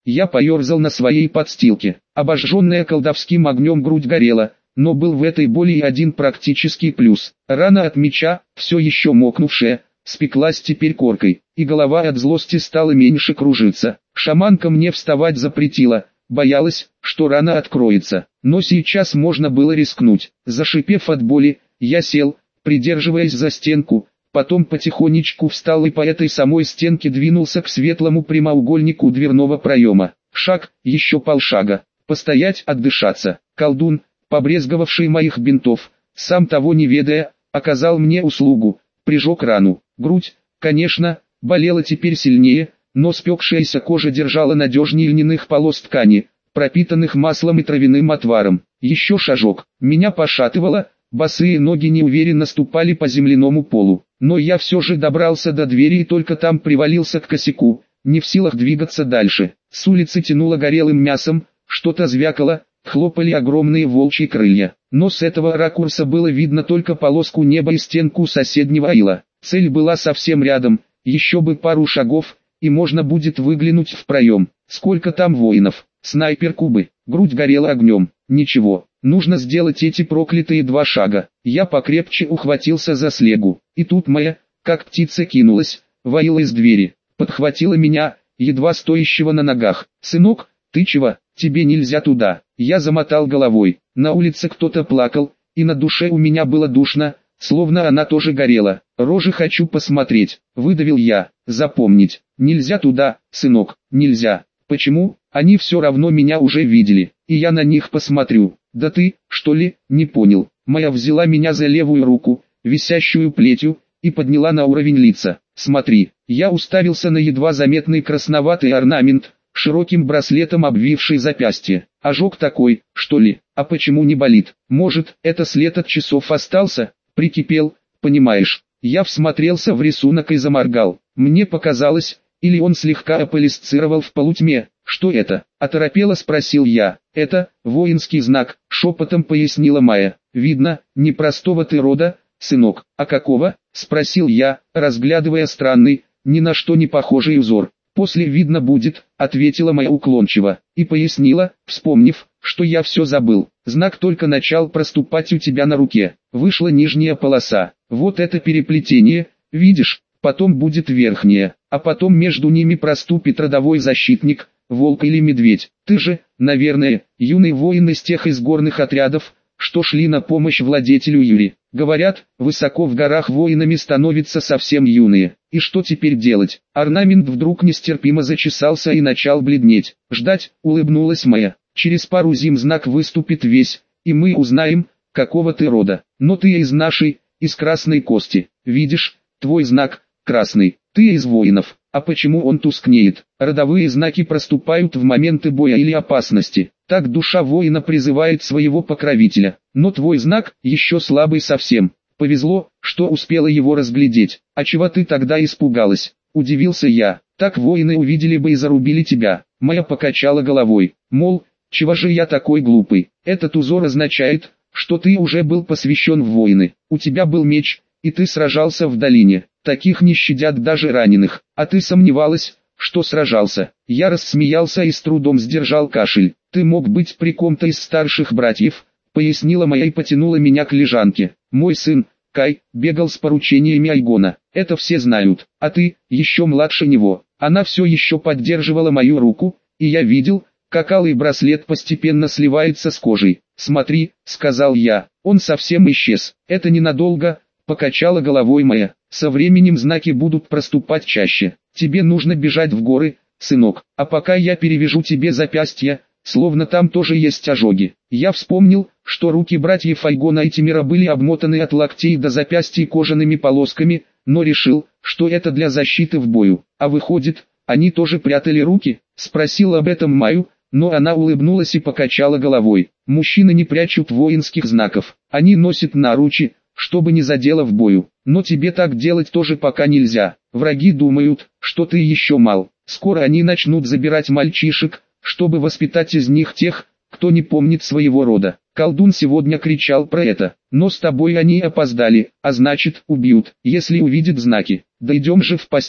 Я поерзал на своей подстилке. Обожженная колдовским огнем грудь горела, но был в этой боли и один практический плюс. Рана от меча, все еще мокнувшая, спеклась теперь коркой, и голова от злости стала меньше кружиться. Шаманка мне вставать запретила, боялась, что рана откроется. Но сейчас можно было рискнуть. Зашипев от боли, я сел, придерживаясь за стенку, потом потихонечку встал и по этой самой стенке двинулся к светлому прямоугольнику дверного проема. Шаг, еще полшага, постоять, отдышаться. Колдун, побрезговавший моих бинтов, сам того не ведая, оказал мне услугу, прижег рану. Грудь, конечно, болела теперь сильнее, но спекшаяся кожа держала надежнее льняных полос ткани, пропитанных маслом и травяным отваром. Еще шажок, меня пошатывало, босые ноги неуверенно ступали по земляному полу, но я все же добрался до двери и только там привалился к косяку, не в силах двигаться дальше. С улицы тянуло горелым мясом, что-то звякало, хлопали огромные волчьи крылья, но с этого ракурса было видно только полоску неба и стенку соседнего ила. Цель была совсем рядом, еще бы пару шагов, и можно будет выглянуть в проем. Сколько там воинов? Снайпер-кубы. Грудь горела огнем. Ничего, нужно сделать эти проклятые 2 шага. Я покрепче ухватился за слегу, и тут моя, как птица, кинулась, воила из двери, подхватила меня, едва стоящего на ногах. «Сынок, ты чего? Тебе нельзя туда». Я замотал головой. На улице кто-то плакал, и на душе у меня было душно, словно она тоже горела. «Рожи хочу посмотреть», — выдавил я. «Запомнить. Нельзя туда, сынок, нельзя». «Почему? Они все равно меня уже видели, и я на них посмотрю». «Да ты, что ли, не понял?» Моя взяла меня за левую руку, висящую плетью, и подняла на уровень лица. «Смотри». Я уставился на едва заметный красноватый орнамент, широким браслетом обвивший запястье. «Ожог такой, что ли? А почему не болит? Может, это след от часов остался?» «Прикипел, понимаешь». Я всмотрелся в рисунок и заморгал. Мне показалось, или он слегка аполисцировал в полутьме. «Что это?» – оторопело спросил я. «Это воинский знак», – шепотом пояснила Майя. «Видно, непростого ты рода, сынок». «А какого?» – спросил я, разглядывая странный, ни на что не похожий узор. «После видно будет», — ответила Майя уклончиво, и пояснила, вспомнив, что я все забыл. «Знак только начал проступать у тебя на руке. Вышла нижняя полоса. Вот это переплетение, видишь, потом будет верхняя, а потом между ними проступит родовой защитник, волк или медведь. Ты же, наверное, юный воин из тех горных отрядов, что шли на помощь владетелю Юри. Говорят, высоко в горах воинами становятся совсем юные. И что теперь делать?» Орнамент вдруг нестерпимо зачесался и начал бледнеть. «Ждать», — улыбнулась Майя. «Через пару зим знак выступит весь, и мы узнаем, какого ты рода. Но ты из нашей, из красной кости. Видишь, твой знак красный. Ты из воинов. А почему он тускнеет? Родовые знаки проступают в моменты боя или опасности. Так душа воина призывает своего покровителя. Но твой знак еще слабый совсем. Повезло, что успела его разглядеть. А чего ты тогда испугалась?» — удивился я. «Так воины увидели бы и зарубили тебя». Майя покачала головой, мол, чего же я такой глупый. «Этот узор означает, что ты уже был посвящен в воины. У тебя был меч, и ты сражался в долине. Таких не щадят даже раненых. А ты сомневалась, что сражался?» Я рассмеялся и с трудом сдержал кашель. «Ты мог быть при ком-то из старших братьев», — пояснила Майя и потянула меня к лежанке. «Мой сын, Кай, бегал с поручениями Айгона. Это все знают. А ты, еще младше него». Она все еще поддерживала мою руку, и я видел, как алый браслет постепенно сливается с кожей. «Смотри», — сказал я, — «он совсем исчез». «Это ненадолго», — покачала головой Майя. «Со временем знаки будут проступать чаще. Тебе нужно бежать в горы, сынок. А пока я перевяжу тебе запястья, словно там тоже есть ожоги». Я вспомнил, что руки братьев Айгона и Тимира были обмотаны от локтей до запястья кожаными полосками, но решил, что это для защиты в бою. «А выходит, они тоже прятали руки?» — спросил об этом Майю, но она улыбнулась и покачала головой. «Мужчины не прячут воинских знаков. Они носят наручи, чтобы не задело в бою. Но тебе так делать тоже пока нельзя. Враги думают, что ты еще мал. Скоро они начнут забирать мальчишек, чтобы воспитать из них тех, кто не помнит своего рода». Колдун сегодня кричал про это. «Но с тобой они опоздали, а значит убьют, если увидят знаки. Дойдем же в постель».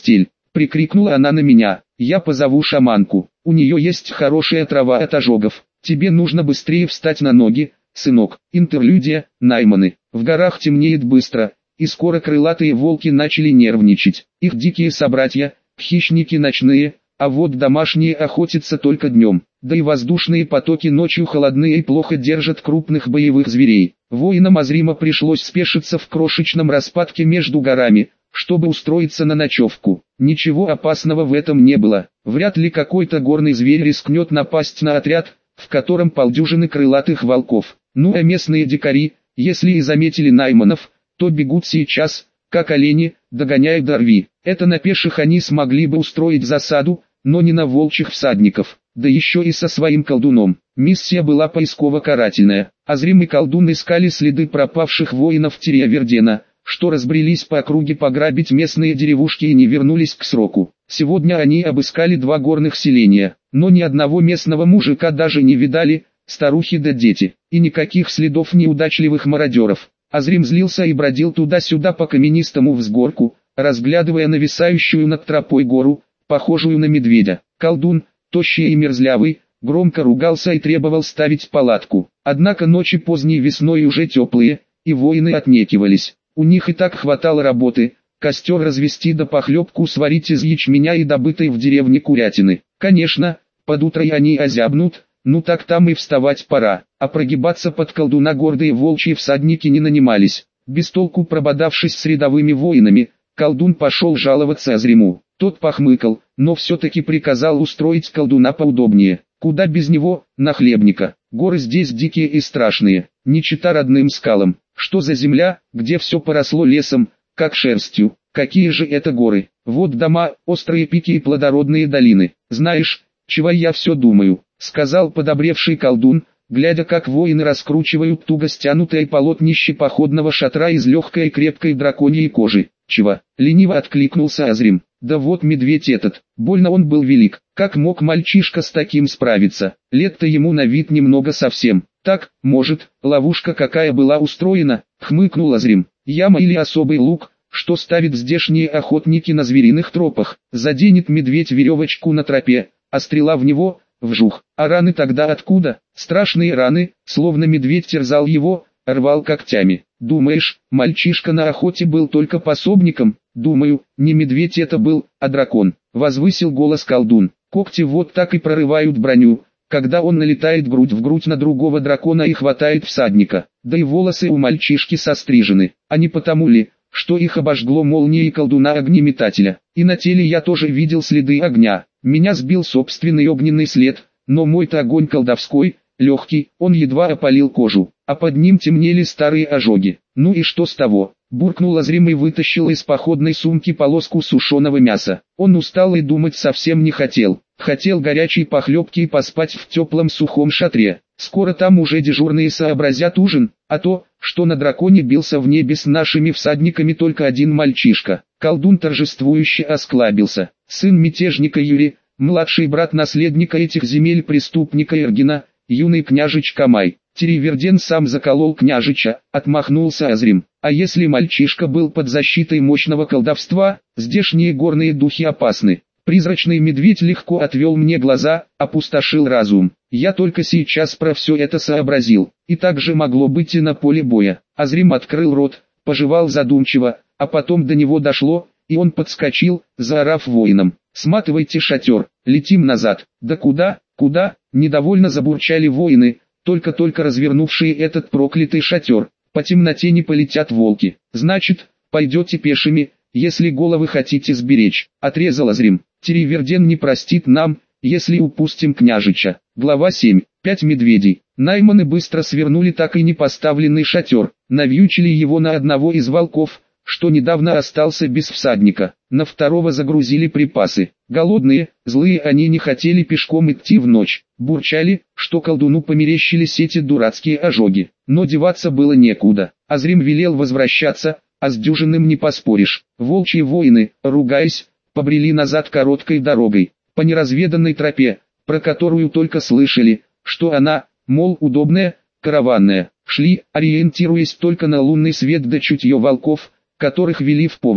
прикрикнула она на меня. Я позову шаманку. У нее есть хорошая трава от ожогов. Тебе нужно быстрее встать на ноги, сынок. Интерлюдия, Найманы. В горах темнеет быстро, и скоро крылатые волки начали нервничать. Их дикие собратья, хищники ночные, а вот домашние охотятся только днем. Да и воздушные потоки ночью холодные и плохо держат крупных боевых зверей. Воинам Азрима пришлось спешиться в крошечном распадке между горами, чтобы устроиться на ночевку. Ничего опасного в этом не было. Вряд ли какой-то горный зверь рискнет напасть на отряд, в котором полдюжины крылатых волков. Ну а местные дикари, если и заметили Найманов, то бегут сейчас, как олени, догоняя до рви. Это на пеших они смогли бы устроить засаду, но не на волчьих всадников, да еще и со своим колдуном. Миссия была поисково-карательная. Азрим и колдун искали следы пропавших воинов Тирьявердена, что разбрелись по округе пограбить местные деревушки и не вернулись к сроку. Сегодня они обыскали 2 горных селения, но ни одного местного мужика даже не видали, старухи да дети, и никаких следов неудачливых мародеров. Азрим злился и бродил туда-сюда по каменистому взгорку, разглядывая нависающую над тропой гору, похожую на медведя. Колдун, тощий и мерзлявый, громко ругался и требовал ставить палатку. Однако ночи поздней весной уже теплые, и воины отнекивались. У них и так хватало работы, костер развести да похлебку сварить из ячменя и добытой в деревне курятины. Конечно, под утро и они озябнут, ну так там и вставать пора, а прогибаться под колдуна гордые волчьи всадники не нанимались. Без толку прободавшись с рядовыми воинами, колдун пошел жаловаться Азриму. Тот похмыкал, но все-таки приказал устроить колдуна поудобнее. Куда без него, нахлебника. Горы здесь дикие и страшные, не чета родным скалам. Что за земля, где все поросло лесом, как шерстью? Какие же это горы? Вот дома, острые пики и плодородные долины. Знаешь, чего я все думаю, сказал подобревший колдун, глядя как воины раскручивают туго стянутое полотнище походного шатра из легкой и крепкой драконьей кожи. Чего? Лениво откликнулся Азрим. Да вот медведь этот, больно он был велик, как мог мальчишка с таким справиться? Лет-то ему на вид немного совсем. Так, может, ловушка какая была устроена, хмыкнул Азрим. Яма или особый лук, что ставят здешние охотники на звериных тропах. Заденет медведь веревочку на тропе, а стрела в него, вжух. А раны тогда откуда? Страшные раны, словно медведь терзал его, рвал когтями. Думаешь, мальчишка на охоте был только пособником? Думаю, не медведь это был, а дракон. Возвысил голос колдун. Когти вот так и прорывают броню, когда он налетает грудь в грудь на другого дракона и хватает всадника. Да и волосы у мальчишки сострижены, а не потому ли, что их обожгло молнией колдуна огнеметателя. И на теле я тоже видел следы огня. Меня сбил собственный огненный след, но мой-то огонь колдовской, легкий, он едва опалил кожу, а под ним темнели старые ожоги. Ну и что с того? Буркнул Азрим и вытащил из походной сумки полоску сушеного мяса. Он устал и думать совсем не хотел. Хотел горячей похлебки и поспать в теплом сухом шатре. Скоро там уже дежурные сообразят ужин, а то, что на драконе бился в небе с нашими всадниками только один мальчишка. Колдун торжествующе осклабился. Сын мятежника Юри, младший брат наследника этих земель преступника Эргина, юный княжич Камай. Тирьяверден сам заколол княжича, отмахнулся Азрим. А если мальчишка был под защитой мощного колдовства, здешние горные духи опасны. Призрачный медведь легко отвел мне глаза, опустошил разум. Я только сейчас про все это сообразил. И так же могло быть и на поле боя. Азрим открыл рот, пожевал задумчиво, а потом до него дошло, и он подскочил, заорав воинам. «Сматывайте шатер, летим назад». «Да куда, куда?» Недовольно забурчали воины, только-только развернувшие этот проклятый шатер. «По темноте не полетят волки. Значит, пойдете пешими, если головы хотите сберечь», — отрезал Азрим. «Тирьяверден не простит нам, если упустим княжича». Глава 7. 5 медведей. Найманы быстро свернули так и не поставленный шатер, навьючили его на одного из волков, что недавно остался без всадника. На второго загрузили припасы. Голодные, злые они не хотели пешком идти в ночь. Бурчали, что колдуну померещились эти дурацкие ожоги. Но деваться было некуда. Азрим велел возвращаться, а с дюжинным не поспоришь. Волчьи воины, ругаясь, побрели назад короткой дорогой, по неразведанной тропе, про которую только слышали, что она, мол, удобная, караванная. Шли, ориентируясь только на лунный свет да чутье волков, которых вели в поводу.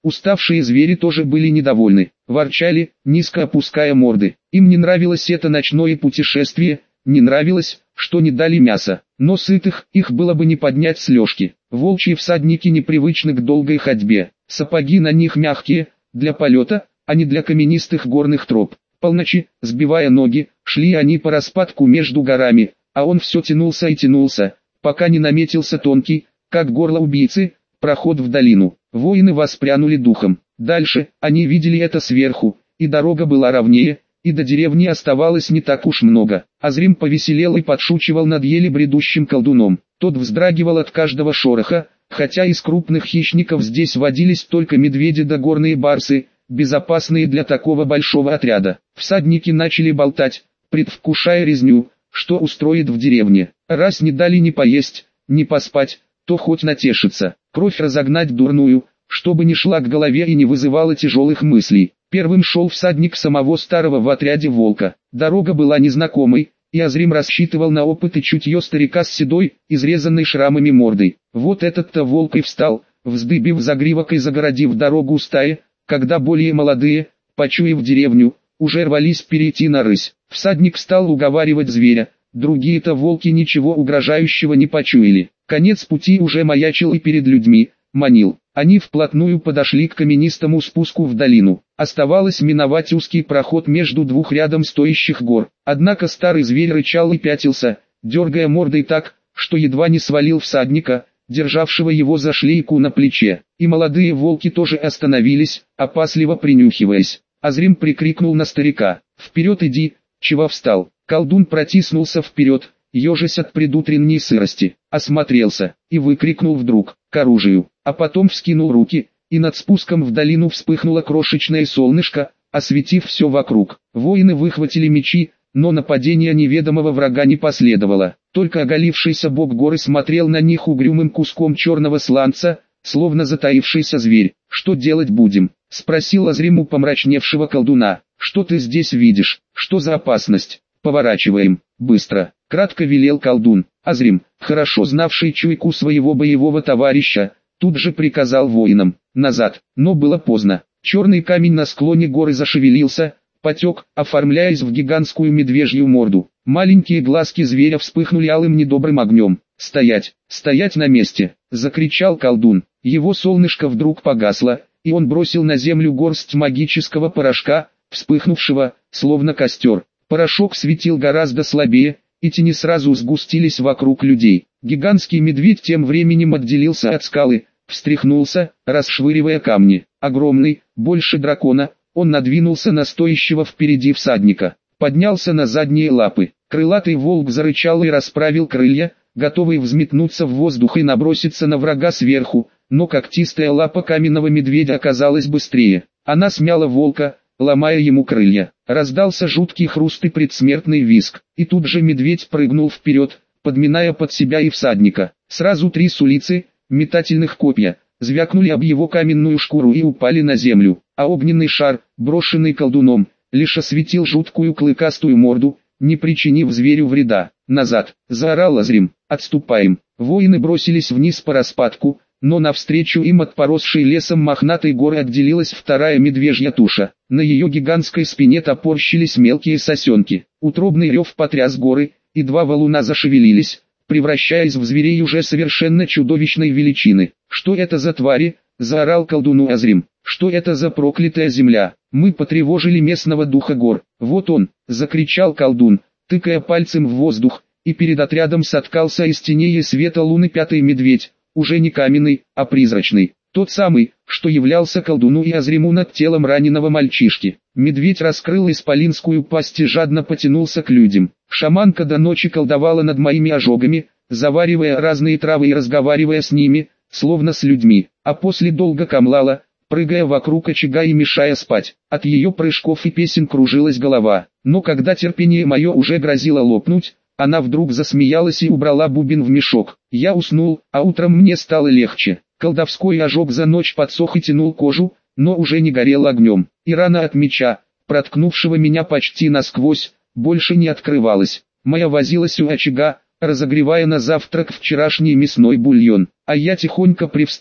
Уставшие звери тоже были недовольны, ворчали, низко опуская морды. Им не нравилось это ночное путешествие, не нравилось, что не дали мяса, но сытых их было бы не поднять с лёжки. Волчьи всадники непривычны к долгой ходьбе, сапоги на них мягкие, для полета, а не для каменистых горных троп. Полночи, сбивая ноги, шли они по распадку между горами, а он все тянулся и тянулся, пока не наметился тонкий, как горло убийцы, проход в долину. Воины воспрянули духом. Дальше, они видели это сверху, и дорога была ровнее, и до деревни оставалось не так уж много. Азрим повеселел и подшучивал над еле бредущим колдуном. Тот вздрагивал от каждого шороха, хотя из крупных хищников здесь водились только медведи да горные барсы, безопасные для такого большого отряда. Всадники начали болтать, предвкушая резню, что устроит в деревне. Раз не дали ни поесть, ни поспать, то хоть натешится. Кровь разогнать дурную, чтобы не шла к голове и не вызывала тяжелых мыслей. Первым шел всадник самого старого в отряде волка. Дорога была незнакомой, и Азрим рассчитывал на опыт и чутье старика с седой, изрезанной шрамами мордой. Вот этот-то волк и встал, вздыбив загривок и загородив дорогу стае, когда более молодые, почуяв деревню, уже рвались перейти на рысь. Всадник стал уговаривать зверя, другие-то волки ничего угрожающего не почуяли. Конец пути уже маячил и перед людьми, манил. Они вплотную подошли к каменистому спуску в долину. Оставалось миновать узкий проход между двух рядом стоящих гор. Однако старый зверь рычал и пятился, дергая мордой так, что едва не свалил всадника, державшего его за шлейку на плече. И молодые волки тоже остановились, опасливо принюхиваясь. Азрим прикрикнул на старика: «Вперед иди, чего встал?» Колдун протиснулся вперед, ежась от предутренней сырости, осмотрелся и выкрикнул вдруг: «К оружию!» А потом вскинул руки, и над спуском в долину вспыхнуло крошечное солнышко, осветив все вокруг. Воины выхватили мечи, но нападения неведомого врага не последовало. Только оголившийся бок горы смотрел на них угрюмым куском черного сланца, словно затаившийся зверь. «Что делать будем?» — спросил Азрим у помрачневшего колдуна. «Что ты здесь видишь? Что за опасность?» «Поворачиваем, быстро!» — кратко велел колдун. Азрим, хорошо знавший чуйку своего боевого товарища, тут же приказал воинам: «Назад!» Но было поздно. Черный камень на склоне горы зашевелился, потек, оформляясь в гигантскую медвежью морду. Маленькие глазки зверя вспыхнули алым недобрым огнем. «Стоять! Стоять на месте!» — закричал колдун. Его солнышко вдруг погасло, и он бросил на землю горсть магического порошка, вспыхнувшего, словно костер. Порошок светил гораздо слабее, и тени сразу сгустились вокруг людей. Гигантский медведь тем временем отделился от скалы, встряхнулся, расшвыривая камни. Огромный, больше дракона, он надвинулся на стоящего впереди всадника. Поднялся на задние лапы. Крылатый волк зарычал и расправил крылья, готовый взметнуться в воздух и наброситься на врага сверху, но когтистая лапа каменного медведя оказалась быстрее. Она смяла волка, ломая ему крылья. Раздался жуткий хруст и предсмертный визг, и тут же медведь прыгнул вперед, подминая под себя и всадника. Сразу 3 с улицы, метательных копья, звякнули об его каменную шкуру и упали на землю, а огненный шар, брошенный колдуном, лишь осветил жуткую клыкастую морду, не причинив зверю вреда. «Назад!» — заорал Азрим. «Отступаем!» Воины бросились вниз по распадку, но навстречу им от поросшей лесом мохнатой горы отделилась вторая медвежья туша. На ее гигантской спине топорщились мелкие сосенки. Утробный рев потряс горы, и 2 валуна зашевелились, превращаясь в зверей уже совершенно чудовищной величины. «Что это за твари?» — заорал колдуну Азрим. «Что это за проклятая земля? Мы потревожили местного духа гор». «Вот он!» — закричал колдун, тыкая пальцем в воздух, и перед отрядом соткался из теней и света луны 5-й медведь, уже не каменный, а призрачный. Тот самый, что являлся колдуну и Азриму над телом раненого мальчишки. Медведь раскрыл исполинскую пасть и жадно потянулся к людям. Шаманка до ночи колдовала над моими ожогами, заваривая разные травы и разговаривая с ними, словно с людьми, а после долго камлала, прыгая вокруг очага и мешая спать. От ее прыжков и песен кружилась голова. Но когда терпение мое уже грозило лопнуть, она вдруг засмеялась и убрала бубен в мешок. Я уснул, а утром мне стало легче. Колдовской ожог за ночь подсох и тянул кожу, но уже не горел огнем. И рана от меча, проткнувшего меня почти насквозь, больше не открывалась. Моя возилась у очага, разогревая на завтрак вчерашний мясной бульон. А я тихонько привстал,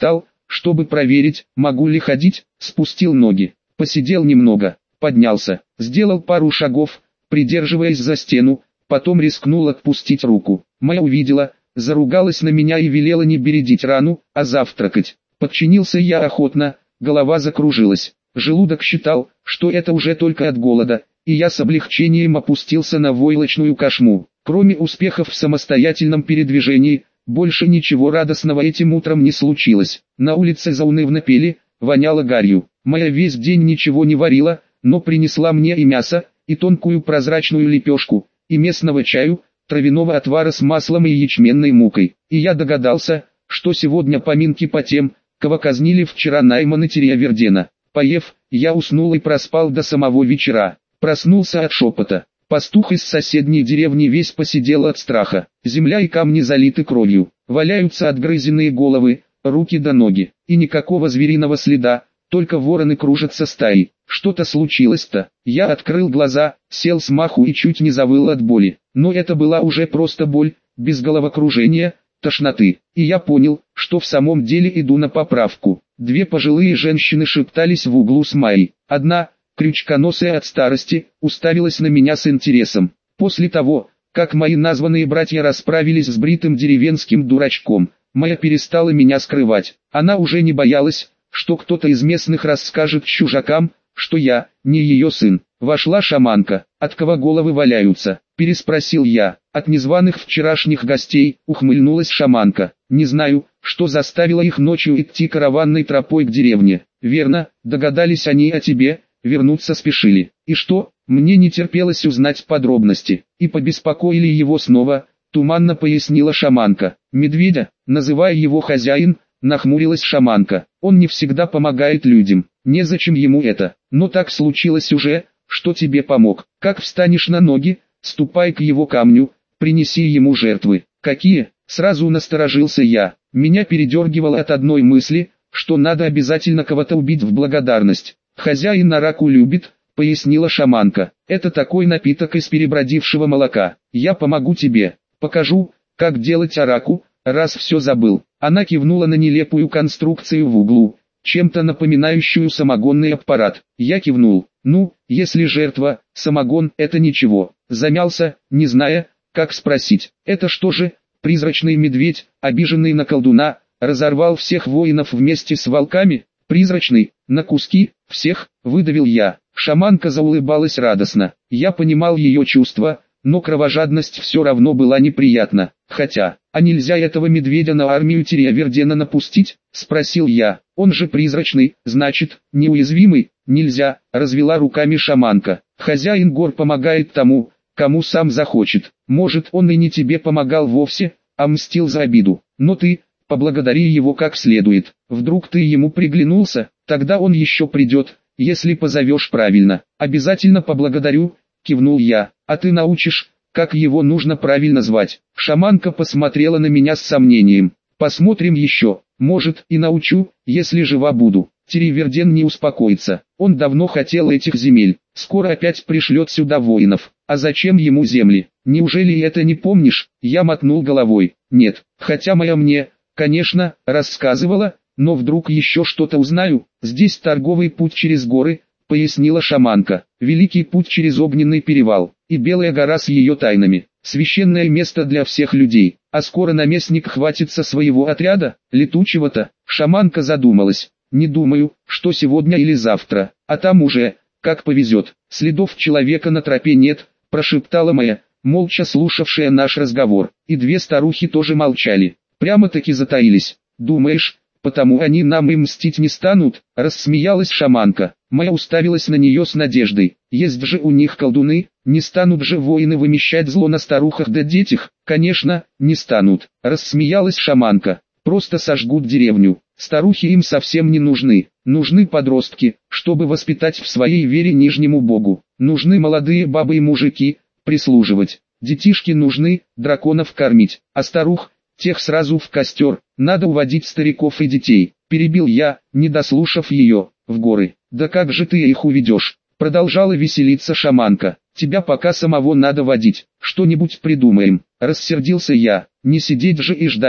чтобы проверить, могу ли ходить, спустил ноги, посидел немного, поднялся, сделал пару шагов, придерживаясь за стену, потом рискнул отпустить руку. Майя увидела, заругалась на меня и велела не бередить рану, а завтракать. Подчинился я охотно, голова закружилась. Желудок считал, что это уже только от голода, и я с облегчением опустился на войлочную кошму. Кроме успехов в самостоятельном передвижении, больше ничего радостного этим утром не случилось. На улице заунывно пели, воняло гарью. Майя весь день ничего не варила, но принесла мне и мясо, и тонкую прозрачную лепешку, и местного чаю, травяного отвара с маслом и ячменной мукой. И я догадался, что сегодня поминки по тем, кого казнили вчера Наймана Терьявердена. Поев, я уснул и проспал до самого вечера. Проснулся от шепота. Пастух из соседней деревни весь посидел от страха. Земля и камни залиты кровью. Валяются отгрызенные головы, руки до ноги. И никакого звериного следа, только вороны кружатся стаей. Что-то случилось-то. Я открыл глаза, сел с маху и чуть не завыл от боли. Но это была уже просто боль, без головокружения, тошноты. И я понял, что в самом деле иду на поправку. Две пожилые женщины шептались в углу с Майей. Одна, крючконосая от старости, уставилась на меня с интересом. После того, как мои названные братья расправились с бритым деревенским дурачком, Майя перестала меня скрывать. Она уже не боялась, что кто-то из местных расскажет чужакам, что я, не ее сын. Вошла шаманка. «От кого головы валяются?» – переспросил я. «От незваных вчерашних гостей», – ухмыльнулась шаманка. «Не знаю, что заставило их ночью идти караванной тропой к деревне». «Верно, догадались они о тебе, вернуться спешили». «И что?» Мне не терпелось узнать подробности. «И побеспокоили его снова», – туманно пояснила шаманка. «Медведя, называя его хозяин», – нахмурилась шаманка. «Он не всегда помогает людям, незачем ему это. Но так случилось уже, что тебе помог. Как встанешь на ноги, ступай к его камню, принеси ему жертвы». «Какие?» – сразу насторожился я. Меня передергивало от одной мысли, что надо обязательно кого-то убить в благодарность. «Хозяин араку любит», – пояснила шаманка. «Это такой напиток из перебродившего молока. Я помогу тебе, покажу, как делать араку, раз все забыл». Она кивнула на нелепую конструкцию в углу, чем-то напоминающую самогонный аппарат. Я кивнул. «Ну, если жертва, самогон, это ничего». Замялся, не зная, как спросить. «Это что же, призрачный медведь, обиженный на колдуна, разорвал всех воинов вместе с волками?» «Призрачный, на куски, всех», выдавил я. Шаманка заулыбалась радостно. Я понимал ее чувства, но кровожадность все равно была неприятна. «Хотя, а нельзя этого медведя на армию Терьявердена напустить?» – спросил я. «Он же призрачный, значит, неуязвимый». «Нельзя», – развела руками шаманка. «Хозяин гор помогает тому, кому сам захочет. Может, он и не тебе помогал вовсе, а мстил за обиду. Но ты, поблагодари его как следует. Вдруг ты ему приглянулся, тогда он еще придет, если позовешь правильно». «Обязательно поблагодарю», – кивнул я. «А ты научишь, как его нужно правильно звать?» Шаманка посмотрела на меня с сомнением. «Посмотрим еще, может и научу, если жива буду». Терьяверден не успокоится. Он давно хотел этих земель. Скоро опять пришлет сюда воинов. А зачем ему земли? Неужели это не помнишь? Я мотнул головой. Нет, хотя моя мне, конечно, рассказывала, но вдруг еще что-то узнаю. Здесь торговый путь через горы, пояснила шаманка. Великий путь через огненный перевал. И Белая гора с ее тайнами. Священное место для всех людей. А скоро наместник хватится своего отряда, летучего-то. Шаманка задумалась. «Не думаю, что сегодня или завтра, а там уже, как повезет. Следов человека на тропе нет», – прошептала Майя, молча слушавшая наш разговор. И две старухи тоже молчали, прямо-таки затаились. «Думаешь, потому они нам и мстить не станут?» – рассмеялась шаманка. Майя уставилась на нее с надеждой. «Есть же у них колдуны, не станут же воины вымещать зло на старухах да детях?» «Конечно, не станут», – рассмеялась шаманка. «Просто сожгут деревню. Старухи им совсем не нужны. Нужны подростки, чтобы воспитать в своей вере нижнему богу. Нужны молодые бабы и мужики, прислуживать. Детишки нужны, драконов кормить. А старух, тех сразу в костер. Надо уводить стариков и детей». Перебил я, не дослушав ее. «В горы. Да как же ты их уведешь?» Продолжала веселиться шаманка. «Тебя пока самого надо водить. Что-нибудь придумаем». Рассердился я. «Не сидеть же и ждать,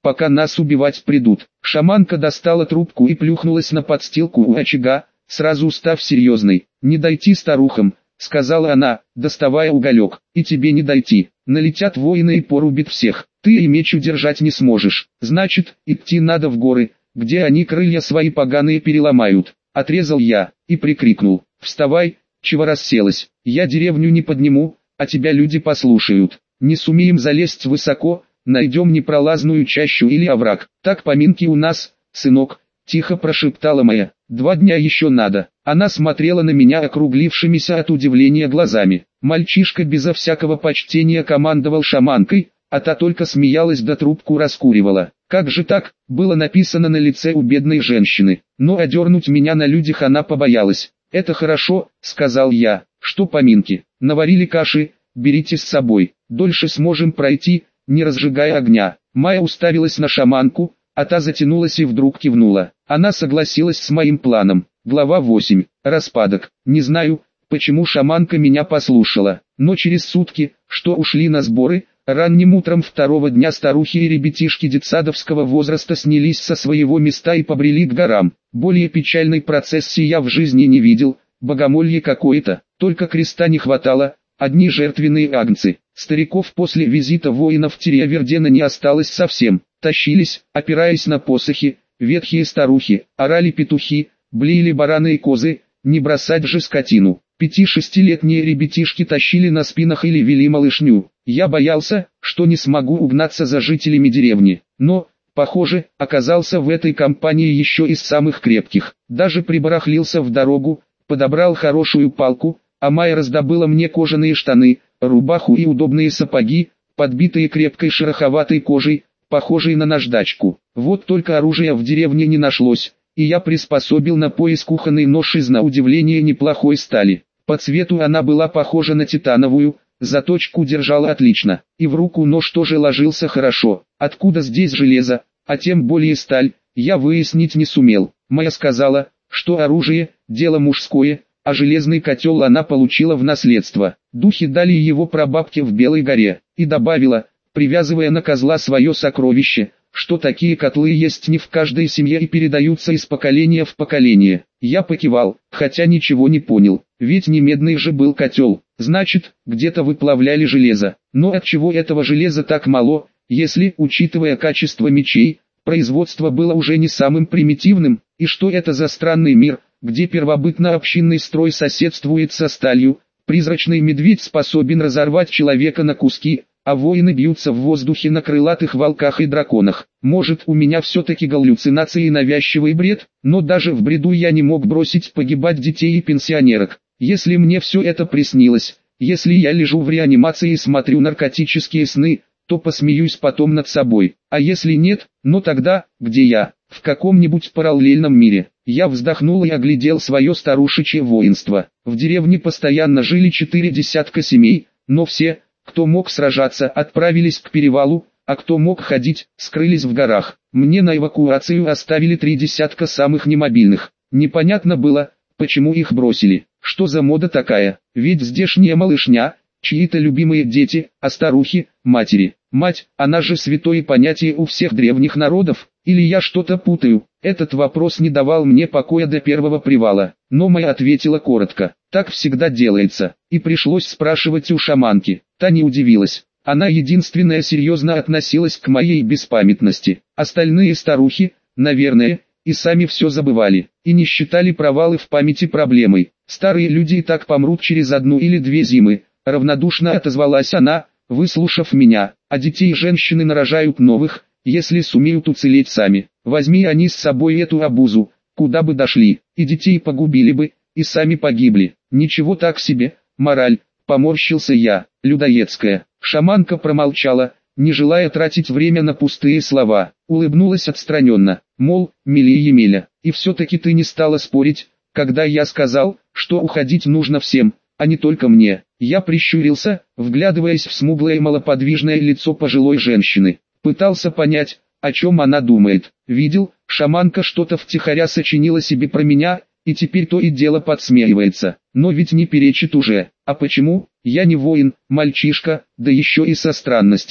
пока нас убивать придут. Шаманка достала трубку и плюхнулась на подстилку у очага, сразу став серьезной. «Не дойти старухам», — сказала она, доставая уголек, — «и тебе не дойти. Налетят воины и порубят всех. Ты и меч удержать не сможешь. Значит, идти надо в горы, где они крылья свои поганые переломают». Отрезал я и прикрикнул: «Вставай, чего расселась? Я деревню не подниму, а тебя люди послушают. Не сумеем залезть высоко, найдем непролазную чащу или овраг. Так поминки у нас, сынок», — тихо прошептала моя. «2 дня еще надо». Она смотрела на меня округлившимися от удивления глазами. Мальчишка безо всякого почтения командовал шаманкой, а та только смеялась да трубку раскуривала. Как же так, было написано на лице у бедной женщины. Но одернуть меня на людях она побоялась. «Это хорошо», — сказал я, — «что поминки. Наварили каши, берите с собой. Дольше сможем пройти, не разжигая огня». Майя уставилась на шаманку, а та затянулась и вдруг кивнула. Она согласилась с моим планом. Глава 8. Распадок. Не знаю, почему шаманка меня послушала, но через сутки, что ушли на сборы, ранним утром 2-го дня старухи и ребятишки детсадовского возраста снялись со своего места и побрели к горам. Более печальной процессии я в жизни не видел, богомолье какое-то, только креста не хватало, одни жертвенные агнцы. Стариков после визита воинов Терьявердена не осталось совсем, тащились, опираясь на посохи, ветхие старухи, орали петухи, блеяли бараны и козы, не бросать же скотину. 5-6-летние ребятишки тащили на спинах или вели малышню. Я боялся, что не смогу угнаться за жителями деревни, но, похоже, оказался в этой компании еще из самых крепких. Даже прибарахлился в дорогу, подобрал хорошую палку, а Майя раздобыла мне кожаные штаны, рубаху и удобные сапоги, подбитые крепкой шероховатой кожей, похожей на наждачку. Вот только оружия в деревне не нашлось, и я приспособил на пояс кухонный нож из, на удивление, неплохой стали. По цвету она была похожа на титановую, заточку держала отлично, и в руку нож тоже ложился хорошо. Откуда здесь железо, а тем более сталь, я выяснить не сумел. Майя сказала, что оружие – дело мужское, а железный котел она получила в наследство. Духи дали его прабабке в Белой горе, и добавила, привязывая на козла свое сокровище, что такие котлы есть не в каждой семье и передаются из поколения в поколение. Я покивал, хотя ничего не понял, ведь не медный же был котел, значит, где-то выплавляли железо. Но отчего этого железа так мало, если, учитывая качество мечей, производство было уже не самым примитивным, и что это за странный мир, где первобытно-общинный строй соседствует со сталью, призрачный медведь способен разорвать человека на куски, а воины бьются в воздухе на крылатых волках и драконах. Может, у меня все-таки галлюцинации и навязчивый бред, но даже в бреду я не мог бросить погибать детей и пенсионерок. Если мне все это приснилось, если я лежу в реанимации и смотрю наркотические сны, то посмеюсь потом над собой. А если нет, ну тогда, где я? В каком-нибудь параллельном мире. Я вздохнул и оглядел свое старушечье воинство. В деревне постоянно жили 4 десятка семей, но все, кто мог сражаться, отправились к перевалу, а кто мог ходить, скрылись в горах. Мне на эвакуацию оставили 3 десятка самых немобильных. Непонятно было, почему их бросили. Что за мода такая? Ведь здешняя малышня, чьи-то любимые дети, а старухи – матери. Мать, она же святое понятие у всех древних народов, или я что-то путаю? Этот вопрос не давал мне покоя до первого привала, но Майя ответила коротко: так всегда делается, и пришлось спрашивать у шаманки. Та не удивилась, она единственная серьезно относилась к моей беспамятности. Остальные старухи, наверное, и сами все забывали, и не считали провалы в памяти проблемой. Старые люди и так помрут через 1 или 2 зимы, равнодушно отозвалась она, выслушав меня, а детей женщины нарожают новых, если сумеют уцелеть сами. Возьми они с собой эту обузу, куда бы дошли, и детей погубили бы, и сами погибли. Ничего так себе, мораль, поморщился я, людоедская. Шаманка промолчала, не желая тратить время на пустые слова, улыбнулась отстраненно, мол, милее Емеля, и все-таки ты не стала спорить, когда я сказал, что уходить нужно всем, а не только мне. Я прищурился, вглядываясь в смуглое малоподвижное лицо пожилой женщины. Пытался понять, о чем она думает. Видел, шаманка что-то втихаря сочинила себе про меня, и теперь то и дело подсмеивается. Но ведь не перечит уже. А почему? Я не воин, мальчишка, да еще и со странностями.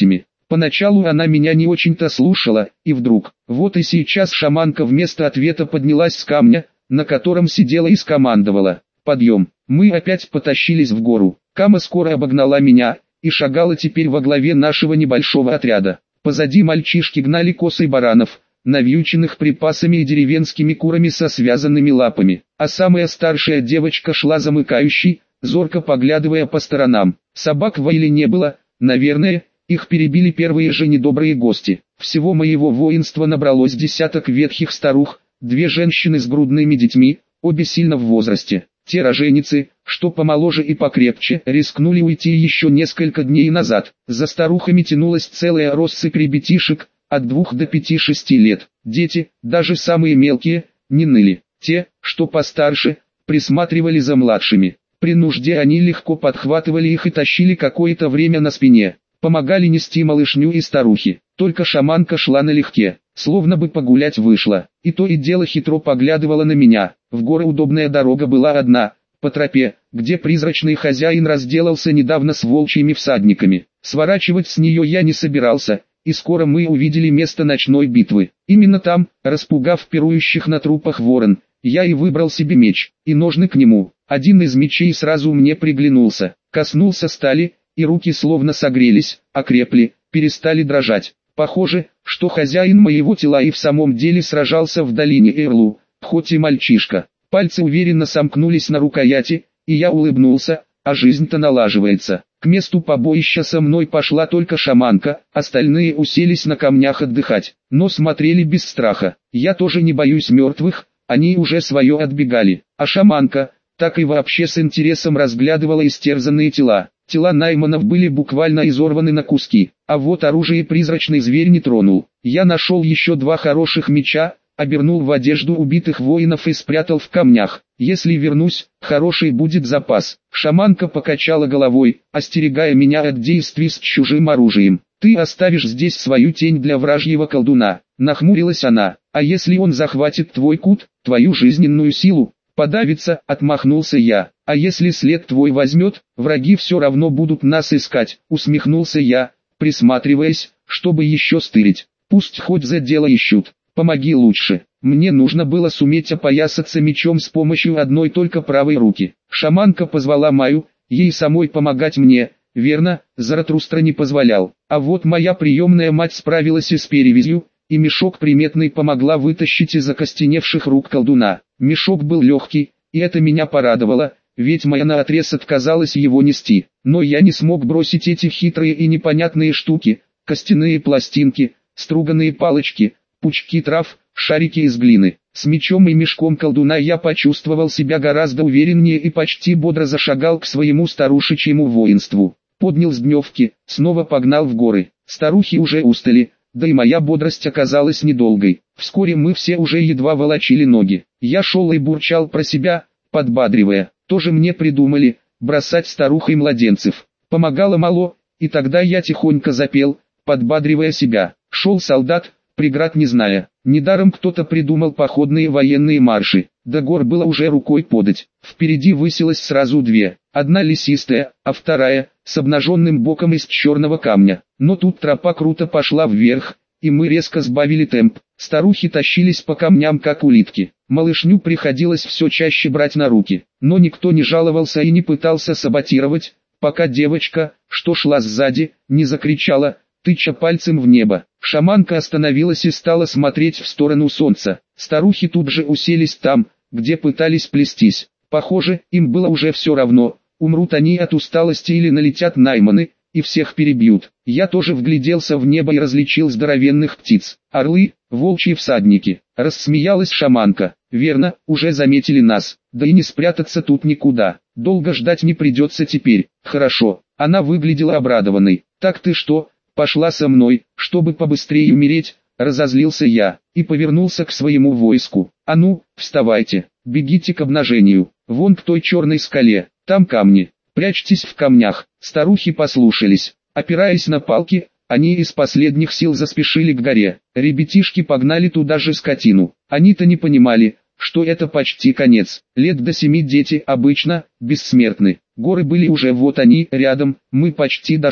Поначалу она меня не очень-то слушала, и вдруг, вот и сейчас шаманка вместо ответа поднялась с камня, на котором сидела и скомандовала: «Подъем!». Мы опять потащились в гору. Кама скоро обогнала меня, и шагала теперь во главе нашего небольшого отряда. Позади мальчишки гнали косы баранов, навьюченных припасами и деревенскими курами со связанными лапами, а самая старшая девочка шла замыкающей, зорко поглядывая по сторонам. Собак в войле не было, наверное, их перебили первые же недобрые гости. Всего моего воинства набралось десяток ветхих старух, 2 женщины с грудными детьми, обе сильно в возрасте. Те роженицы, что помоложе и покрепче, рискнули уйти еще несколько дней назад. За старухами тянулась целая россыпь ребятишек, от 2 до 5-6 лет. Дети, даже самые мелкие, не ныли. Те, что постарше, присматривали за младшими. При нужде они легко подхватывали их и тащили какое-то время на спине. Помогали нести малышню и старухи. Только шаманка шла налегке, словно бы погулять вышла. И то и дело хитро поглядывала на меня. В горы удобная дорога была одна, по тропе, где призрачный хозяин разделался недавно с волчьими всадниками. Сворачивать с нее я не собирался, и скоро мы увидели место ночной битвы. Именно там, распугав пирующих на трупах ворон, я и выбрал себе меч, и ножны к нему. Один из мечей сразу мне приглянулся, коснулся стали, и руки словно согрелись, окрепли, перестали дрожать. Похоже, что хозяин моего тела и в самом деле сражался в долине Эрлу, хоть и мальчишка. Пальцы уверенно сомкнулись на рукояти, и я улыбнулся, а жизнь-то налаживается. К месту побоища со мной пошла только шаманка, остальные уселись на камнях отдыхать, но смотрели без страха. Я тоже не боюсь мертвых, они уже свое отбегали, а шаманка так и вообще с интересом разглядывала истерзанные тела. Тела найманов были буквально изорваны на куски, а вот оружие призрачный зверь не тронул. Я нашел еще 2 хороших меча, обернул в одежду убитых воинов и спрятал в камнях. Если вернусь, хороший будет запас. Шаманка покачала головой, остерегая меня от действий с чужим оружием. Ты оставишь здесь свою тень для вражьего колдуна. Нахмурилась она. А если он захватит твой кут, твою жизненную силу? Подавится, отмахнулся я. А если след твой возьмет, враги все равно будут нас искать, усмехнулся я, присматриваясь, чтобы еще стырить. Пусть хоть за дело ищут, помоги лучше. Мне нужно было суметь опоясаться мечом с помощью одной только правой руки. Шаманка позвала Маю, ей самой помогать мне, верно, Заратустра не позволял. А вот моя приемная мать справилась и с перевязью, и мешок приметный помогла вытащить из окостеневших рук колдуна. Мешок был легкий, и это меня порадовало, ведь моя наотрез отказалась его нести. Но я не смог бросить эти хитрые и непонятные штуки, костяные пластинки, струганные палочки, пучки трав, шарики из глины. С мечом и мешком колдуна я почувствовал себя гораздо увереннее и почти бодро зашагал к своему старушечьему воинству. Поднял с дневки, снова погнал в горы. Старухи уже устали, да и моя бодрость оказалась недолгой. Вскоре мы все уже едва волочили ноги. Я шел и бурчал про себя, подбадривая. Тоже мне придумали, бросать старух и младенцев. Помогало мало, и тогда я тихонько запел, подбадривая себя. Шел солдат, преград не зная. Недаром кто-то придумал походные военные марши. До гор было уже рукой подать. Впереди высилось сразу 2. Одна лесистая, а вторая, с обнаженным боком из черного камня. Но тут тропа круто пошла вверх, и мы резко сбавили темп. Старухи тащились по камням как улитки. Малышню приходилось все чаще брать на руки. Но никто не жаловался и не пытался саботировать, пока девочка, что шла сзади, не закричала, тыча пальцем в небо. Шаманка остановилась и стала смотреть в сторону солнца. Старухи тут же уселись там, где пытались плестись. Похоже, им было уже все равно, умрут они от усталости или налетят найманы, и всех перебьют. Я тоже вгляделся в небо и различил здоровенных птиц. Орлы, волчьи всадники. Рассмеялась шаманка. Верно, уже заметили нас. Да и не спрятаться тут никуда. Долго ждать не придется теперь. Хорошо. Она выглядела обрадованной. Так ты что, пошла со мной, чтобы побыстрее умереть? Разозлился я, и повернулся к своему войску. А ну, вставайте, бегите к обнажению. Вон к той черной скале, там камни. Прячьтесь в камнях. Старухи послушались. Опираясь на палки, они из последних сил заспешили к горе. Ребятишки погнали туда же скотину. Они-то не понимали, что это почти конец. Лет до 7 дети обычно бессмертны. Горы были уже вот они, рядом, мы почти дошли.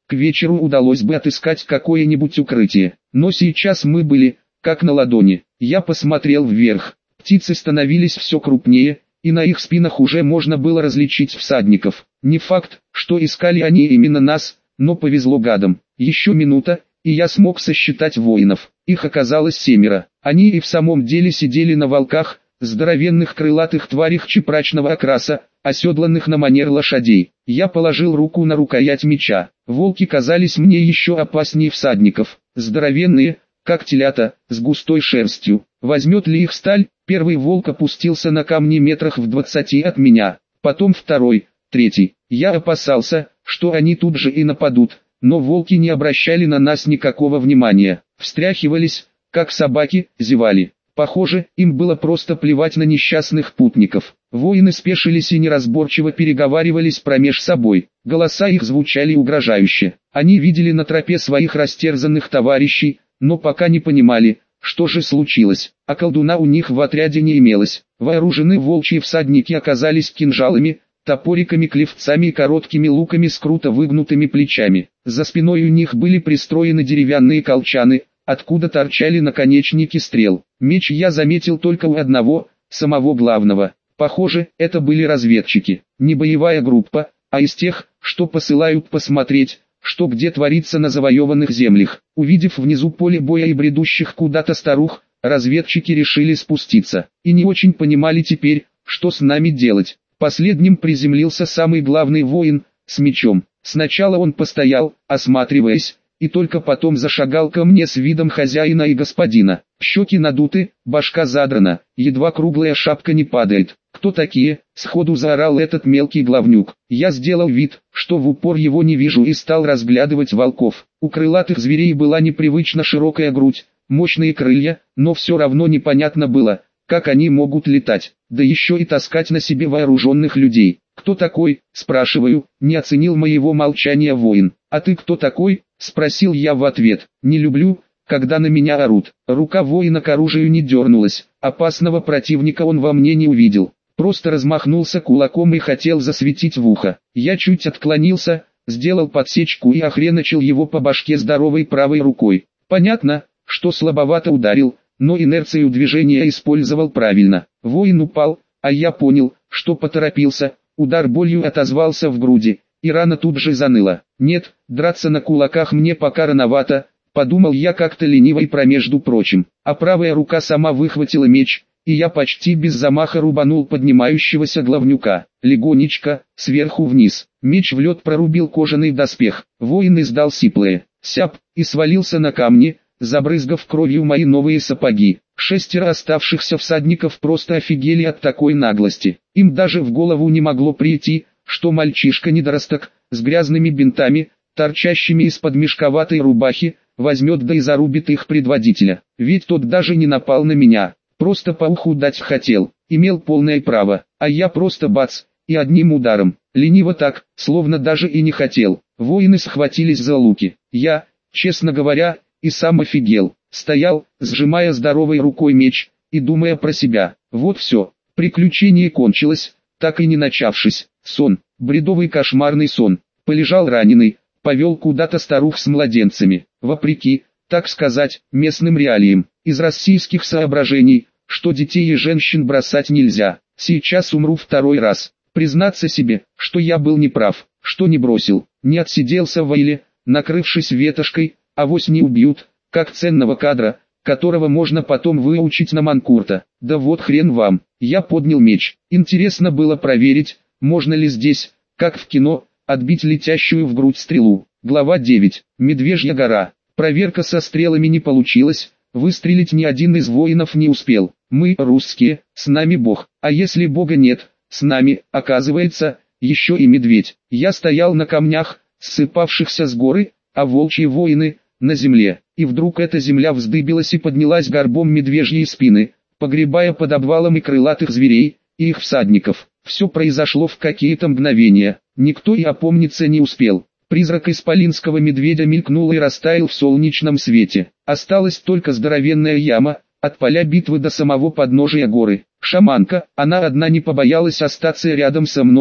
К вечеру удалось бы отыскать какое-нибудь укрытие, но сейчас мы были, как на ладони. Я посмотрел вверх. Птицы становились все крупнее, и на их спинах уже можно было различить всадников. Не факт, что искали они именно нас, но повезло гадам. Еще минута, и я смог сосчитать воинов. Их оказалось 7. Они и в самом деле сидели на волках, здоровенных крылатых тварях чепрачного окраса, оседланных на манер лошадей. Я положил руку на рукоять меча. Волки казались мне еще опаснее всадников. Здоровенные, как телята, с густой шерстью. Возьмет ли их сталь? Первый волк опустился на камни метрах в 20 от меня. Потом второй, третий. Я опасался, что они тут же и нападут, но волки не обращали на нас никакого внимания. Встряхивались, как собаки, зевали. Похоже, им было просто плевать на несчастных путников. Воины спешились и неразборчиво переговаривались промеж собой. Голоса их звучали угрожающе. Они видели на тропе своих растерзанных товарищей, но пока не понимали, что же случилось. А колдуна у них в отряде не имелось. Вооружены волчьи всадники оказались кинжалами, топориками, клевцами и короткими луками с круто выгнутыми плечами. За спиной у них были пристроены деревянные колчаны, откуда торчали наконечники стрел. Меч я заметил только у одного, самого главного. Похоже, это были разведчики. Не боевая группа, а из тех, что посылают посмотреть, что где творится на завоеванных землях. Увидев внизу поле боя и бредущих куда-то старух, разведчики решили спуститься. И не очень понимали теперь, что с нами делать. Последним приземлился самый главный воин, с мечом. Сначала он постоял, осматриваясь, и только потом зашагал ко мне с видом хозяина и господина. Щеки надуты, башка задрана, едва круглая шапка не падает. «Кто такие?» — сходу заорал этот мелкий главнюк. Я сделал вид, что в упор его не вижу, и стал разглядывать волков. У крылатых зверей была непривычно широкая грудь, мощные крылья, но все равно непонятно было, как они могут летать, да еще и таскать на себе вооруженных людей. «Кто такой?» — спрашиваю, не оценил моего молчания воин. «А ты кто такой?» — спросил я в ответ. «Не люблю, когда на меня орут». Рука воина к оружию не дернулась, опасного противника он во мне не увидел. Просто размахнулся кулаком и хотел засветить в ухо. Я чуть отклонился, сделал подсечку и охреначил его по башке здоровой правой рукой. Понятно, что слабовато ударил, но инерцию движения использовал правильно. Воин упал, а я понял, что поторопился. Удар болью отозвался в груди, и рана тут же заныла. Нет, драться на кулаках мне пока рановато, подумал я как-то лениво и промежду прочим. А правая рука сама выхватила меч, и я почти без замаха рубанул поднимающегося главнюка. Легонечко, сверху вниз. Меч в лед прорубил кожаный доспех. Воин издал сиплое «сяп» и свалился на камни, забрызгав кровью мои новые сапоги. 6 оставшихся всадников просто офигели от такой наглости. Им даже в голову не могло прийти, что мальчишка-недоросток, с грязными бинтами, торчащими из-под мешковатой рубахи, возьмет да и зарубит их предводителя. Ведь тот даже не напал на меня, просто по уху дать хотел, имел полное право, а я просто бац, и одним ударом, лениво так, словно даже и не хотел. Воины схватились за луки. Я, честно говоря, и сам офигел. Стоял, сжимая здоровой рукой меч, и думая про себя. Вот все, приключение кончилось, так и не начавшись. Сон, бредовый кошмарный сон. Полежал раненый, повел куда-то старух с младенцами. Вопреки, так сказать, местным реалиям. Из российских соображений, что детей и женщин бросать нельзя. Сейчас умру второй раз. Признаться себе, что я был неправ, что не бросил, не отсиделся в вайле, накрывшись ветошкой, авось не убьют, как ценного кадра, которого можно потом выучить на манкурта. Да вот хрен вам, я поднял меч. Интересно было проверить, можно ли здесь, как в кино, отбить летящую в грудь стрелу. Глава 9. Медвежья гора. Проверка со стрелами не получилась, выстрелить ни один из воинов не успел. Мы, русские, с нами Бог, а если Бога нет, с нами, оказывается, еще и медведь. Я стоял на камнях, ссыпавшихся с горы, а волчьи воины — на земле, и вдруг эта земля вздыбилась и поднялась горбом медвежьей спины, погребая под обвалом и крылатых зверей, и их всадников. Все произошло в какие-то мгновения, никто и опомниться не успел. Призрак исполинского медведя мелькнул и растаял в солнечном свете. Осталась только здоровенная яма, от поля битвы до самого подножия горы. Шаманка, она одна не побоялась остаться рядом со мной,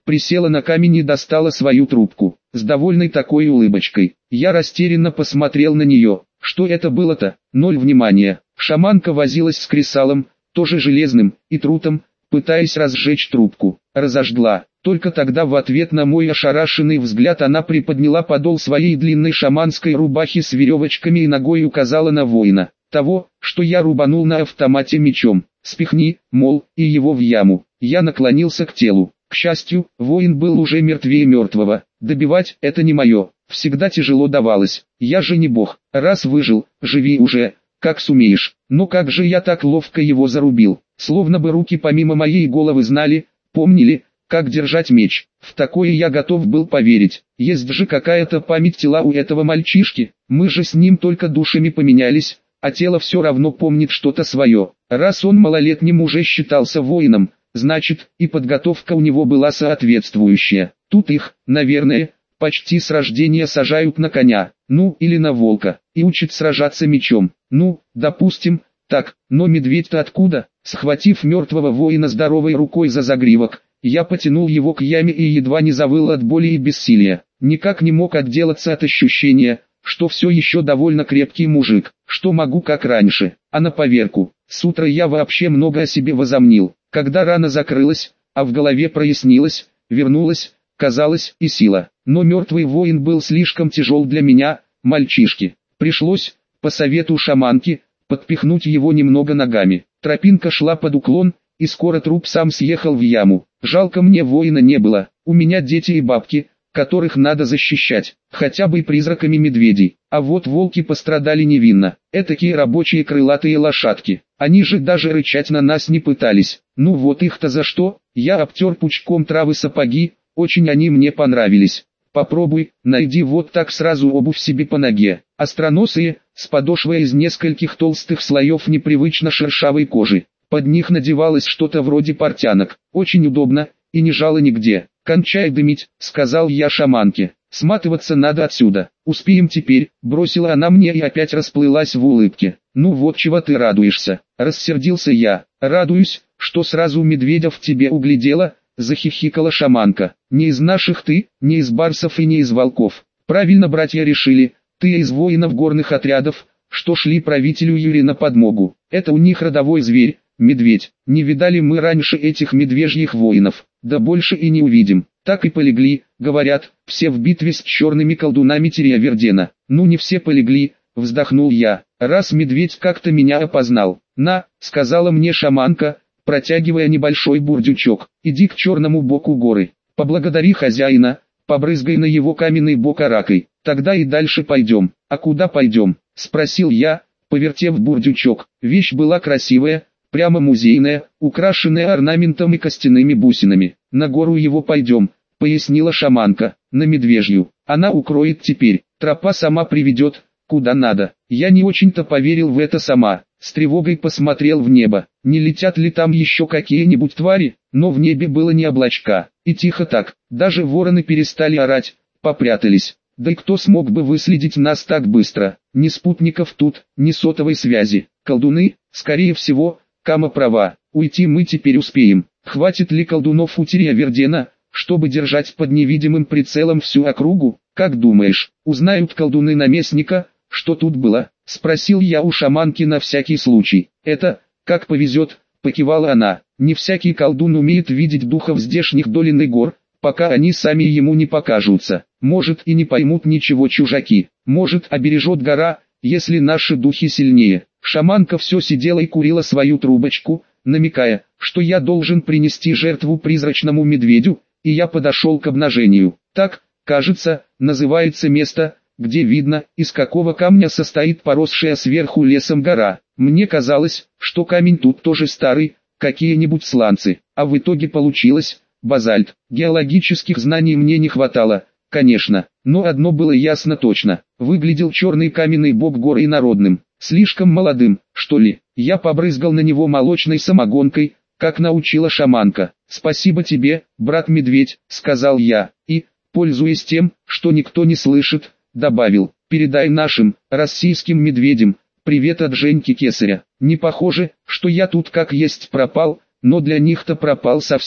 присела на камень и достала свою трубку, с довольной такой улыбочкой. Я растерянно посмотрел на нее. Что это было-то? Ноль внимания. Шаманка возилась с кресалом, тоже железным, и трутом, пытаясь разжечь трубку. Разожгла. Только тогда в ответ на мой ошарашенный взгляд она приподняла подол своей длинной шаманской рубахи с веревочками и ногой указала на воина. Того, что я рубанул на автомате мечом. Спихни, мол, и его в яму. Я наклонился к телу. К счастью, воин был уже мертвее мертвого. Добивать — это не мое. Всегда тяжело давалось. Я же не бог. Раз выжил, живи уже, как сумеешь. Но как же я так ловко его зарубил. Словно бы руки помимо моей головы знали, помнили, как держать меч. В такое я готов был поверить. Есть же какая-то память тела у этого мальчишки. Мы же с ним только душами поменялись, а тело все равно помнит что-то свое. Раз он малолетним уже считался воином, значит, и подготовка у него была соответствующая. Тут их, наверное, почти с рождения сажают на коня, ну или на волка, и учат сражаться мечом. Ну, допустим, так, но медведь-то откуда? Схватив мертвого воина здоровой рукой за загривок, я потянул его к яме и едва не завыл от боли и бессилия. Никак не мог отделаться от ощущения, что все еще довольно крепкий мужик, что могу как раньше. А на поверку, с утра я вообще много о себе возомнил. Когда рана закрылась, а в голове прояснилось, вернулась, казалось, и сила. Но мертвый воин был слишком тяжел для меня, мальчишки. Пришлось, по совету шаманки, подпихнуть его немного ногами. Тропинка шла под уклон, и скоро труп сам съехал в яму. Жалко мне воина не было, у меня дети и бабки, которых надо защищать, хотя бы и призраками медведей. А вот волки пострадали невинно, этакие рабочие крылатые лошадки. Они же даже рычать на нас не пытались. Ну вот их-то за что? Я обтер пучком травы сапоги, очень они мне понравились. Попробуй, найди вот так сразу обувь себе по ноге. Остроносые, с подошвой из нескольких толстых слоев непривычно шершавой кожи. Под них надевалось что-то вроде портянок. Очень удобно, и не жало нигде. «Кончай дымить», — сказал я шаманке. «Сматываться надо отсюда. Успеем теперь», — бросила она мне и опять расплылась в улыбке. «Ну вот чего ты радуешься», — рассердился я. «Радуюсь, что сразу медведя в тебе углядела», — захихикала шаманка. «Не из наших ты, не из барсов и не из волков. Правильно братья решили, ты из воинов горных отрядов, что шли правителю Юрию на подмогу. Это у них родовой зверь, медведь. Не видали мы раньше этих медвежьих воинов, да больше и не увидим. Так и полегли, говорят, все в битве с черными колдунами Терьявердена. Ну не все полегли, вздохнул я, раз медведь как-то меня опознал. На, сказала мне шаманка, протягивая небольшой бурдючок, иди к черному боку горы, поблагодари хозяина, побрызгай на его каменный бок аракой, тогда и дальше пойдем. А куда пойдем? Спросил я, повертев бурдючок. Вещь была красивая, прямо музейная, украшенная орнаментом и костяными бусинами. На гору его пойдем, пояснила шаманка, на медвежью. Она укроет теперь, тропа сама приведет, куда надо. Я не очень-то поверил в это сама, с тревогой посмотрел в небо. Не летят ли там еще какие-нибудь твари? Но в небе было не облачка, и тихо так, даже вороны перестали орать, попрятались. Да и кто смог бы выследить нас так быстро? Ни спутников тут, ни сотовой связи. Колдуны, скорее всего, Кама права, уйти мы теперь успеем. Хватит ли колдунов у Терьявердена, чтобы держать под невидимым прицелом всю округу? Как думаешь, узнают колдуны наместника, что тут было? Спросил я у шаманки на всякий случай. Это, как повезет, покивала она. Не всякий колдун умеет видеть духов здешних долин и гор, пока они сами ему не покажутся. Может и не поймут ничего чужаки. Может обережет гора, если наши духи сильнее. Шаманка все сидела и курила свою трубочку, намекая, что я должен принести жертву призрачному медведю, и я подошел к обнажению. Так, кажется, называется место, где видно, из какого камня состоит поросшая сверху лесом гора. Мне казалось, что камень тут тоже старый, какие-нибудь сланцы, а в итоге получилось базальт. Геологических знаний мне не хватало, конечно, но одно было ясно точно. Выглядел черный каменный бок горы инородным, слишком молодым, что ли. Я побрызгал на него молочной самогонкой, как научила шаманка. «Спасибо тебе, брат-медведь», — сказал я, и, пользуясь тем, что никто не слышит, добавил, «передай нашим, российским медведям, привет от Женьки Кесаря. Не похоже, что я тут как есть пропал, но для них-то пропал совсем.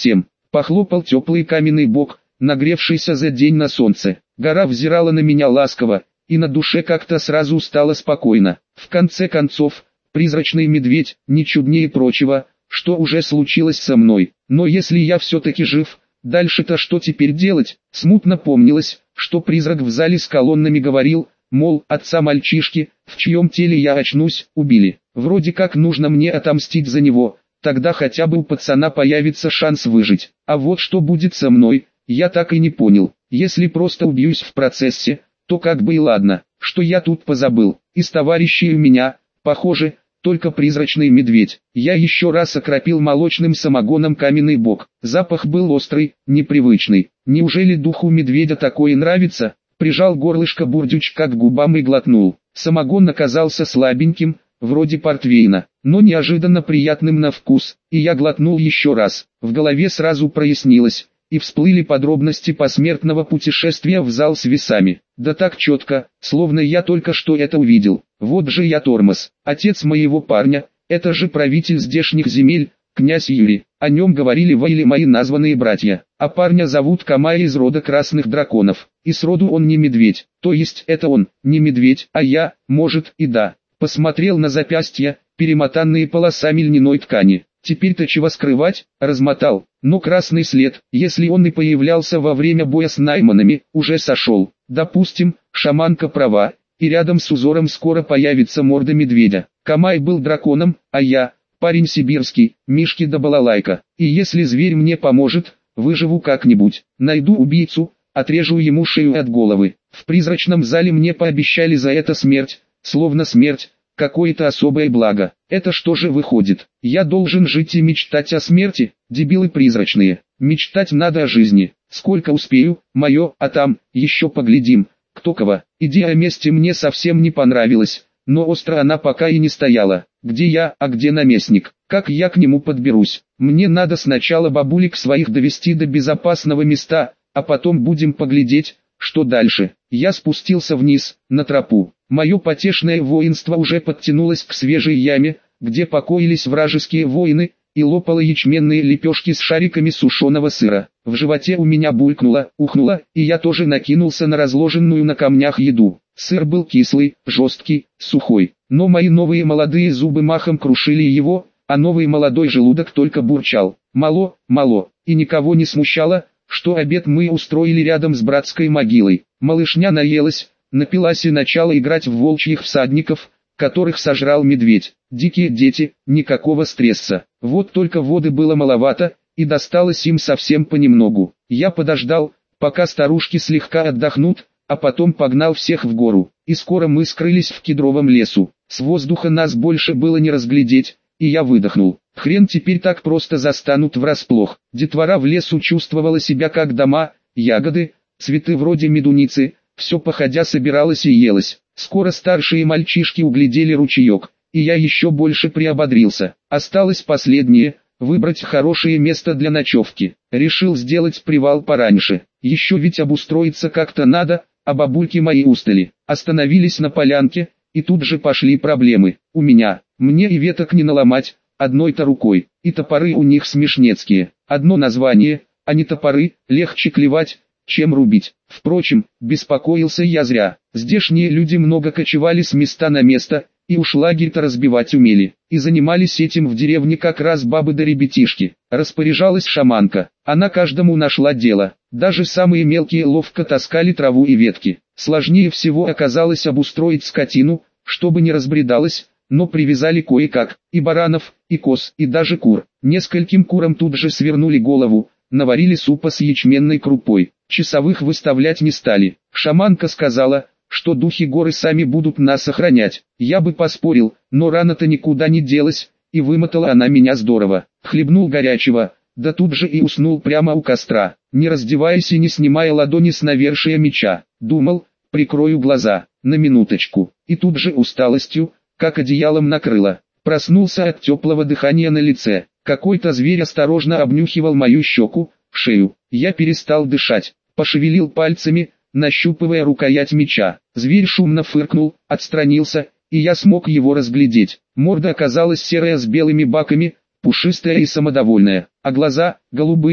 Похлопал теплый каменный бок, нагревшийся за день на солнце. Гора взирала на меня ласково, и на душе как-то сразу стало спокойно. В конце концов, призрачный медведь, не чуднее прочего, что уже случилось со мной. Но если я все-таки жив, дальше-то что теперь делать? Смутно помнилось, что призрак в зале с колоннами говорил, мол, отца мальчишки, в чьем теле я очнусь, убили. Вроде как нужно мне отомстить за него, тогда хотя бы у пацана появится шанс выжить. А вот что будет со мной, я так и не понял. Если просто убьюсь в процессе, то как бы и ладно, что я тут позабыл. Из товарищей у меня, похоже, только призрачный медведь. Я еще раз окропил молочным самогоном каменный бок. Запах был острый, непривычный. Неужели духу медведя такое нравится? Прижал горлышко бурдючка к губам и глотнул. Самогон оказался слабеньким, вроде портвейна, но неожиданно приятным на вкус, и я глотнул еще раз. В голове сразу прояснилось, и всплыли подробности посмертного путешествия в зал с весами. Да так четко, словно я только что это увидел. Вот же я тормоз. Отец моего парня, это же правитель здешних земель, князь Юрий. О нем говорили вы или мои названные братья. А парня зовут Камай из рода красных драконов. И сроду он не медведь. То есть это он, не медведь, а я, может и да. Посмотрел на запястья, перемотанные полосами льняной ткани. Теперь-то чего скрывать, размотал. Но красный след, если он и появлялся во время боя с найманами, уже сошел. Допустим, шаманка права, и рядом с узором скоро появится морда медведя. Камай был драконом, а я, парень сибирский, мишки да балалайка. И если зверь мне поможет, выживу как-нибудь. Найду убийцу, отрежу ему шею от головы. В призрачном зале мне пообещали за это смерть, словно смерть, какое-то особое благо. Это что же выходит? Я должен жить и мечтать о смерти? Дебилы призрачные. Мечтать надо о жизни. Сколько успею, мое, а там, еще поглядим, кто кого. Идея мести мне совсем не понравилась, но остро она пока и не стояла. Где я, а где наместник? Как я к нему подберусь? Мне надо сначала бабулек своих довести до безопасного места, а потом будем поглядеть, что дальше. Я спустился вниз, на тропу. Мое потешное воинство уже подтянулось к свежей яме, где покоились вражеские воины, и лопало ячменные лепешки с шариками сушеного сыра. В животе у меня булькнуло, ухнуло, и я тоже накинулся на разложенную на камнях еду. Сыр был кислый, жесткий, сухой, но мои новые молодые зубы махом крушили его, а новый молодой желудок только бурчал. Мало, мало, и никого не смущало, что обед мы устроили рядом с братской могилой. Малышня наелась, напилась и начала играть в волчьих всадников, которых сожрал медведь. Дикие дети, никакого стресса. Вот только воды было маловато, и досталось им совсем понемногу. Я подождал, пока старушки слегка отдохнут, а потом погнал всех в гору. И скоро мы скрылись в кедровом лесу. С воздуха нас больше было не разглядеть, и я выдохнул. Хрен теперь так просто застанут врасплох. Детвора в лесу чувствовала себя как дома, ягоды, цветы вроде медуницы, все походя собиралось и елось. Скоро старшие мальчишки углядели ручеек, и я еще больше приободрился. Осталось последнее, выбрать хорошее место для ночевки. Решил сделать привал пораньше. Еще ведь обустроиться как-то надо, а бабульки мои устали. Остановились на полянке, и тут же пошли проблемы. У меня, мне и веток не наломать, одной-то рукой, и топоры у них смешнецкие. Одно название, а не топоры, легче клевать, чем рубить. Впрочем, беспокоился я зря. Здешние люди много кочевали с места на место, и уж лагерь-то разбивать умели. И занимались этим в деревне как раз бабы да ребятишки. Распоряжалась шаманка. Она каждому нашла дело. Даже самые мелкие ловко таскали траву и ветки. Сложнее всего оказалось обустроить скотину, чтобы не разбредалась, но привязали кое-как, и баранов, и коз, и даже кур. Нескольким курам тут же свернули голову, наварили супа с ячменной крупой. Часовых выставлять не стали. Шаманка сказала, что духи горы сами будут нас охранять. Я бы поспорил, но рана-то никуда не делась, и вымотала она меня здорово. Хлебнул горячего, да тут же и уснул прямо у костра, не раздеваясь и не снимая ладони с навершия меча. Думал, прикрою глаза, на минуточку, и тут же усталостью, как одеялом накрыло. Проснулся от теплого дыхания на лице. Какой-то зверь осторожно обнюхивал мою щеку, шею. Я перестал дышать, пошевелил пальцами, нащупывая рукоять меча. Зверь шумно фыркнул, отстранился, и я смог его разглядеть. Морда оказалась серая с белыми баками, пушистая и самодовольная, а глаза, голубые,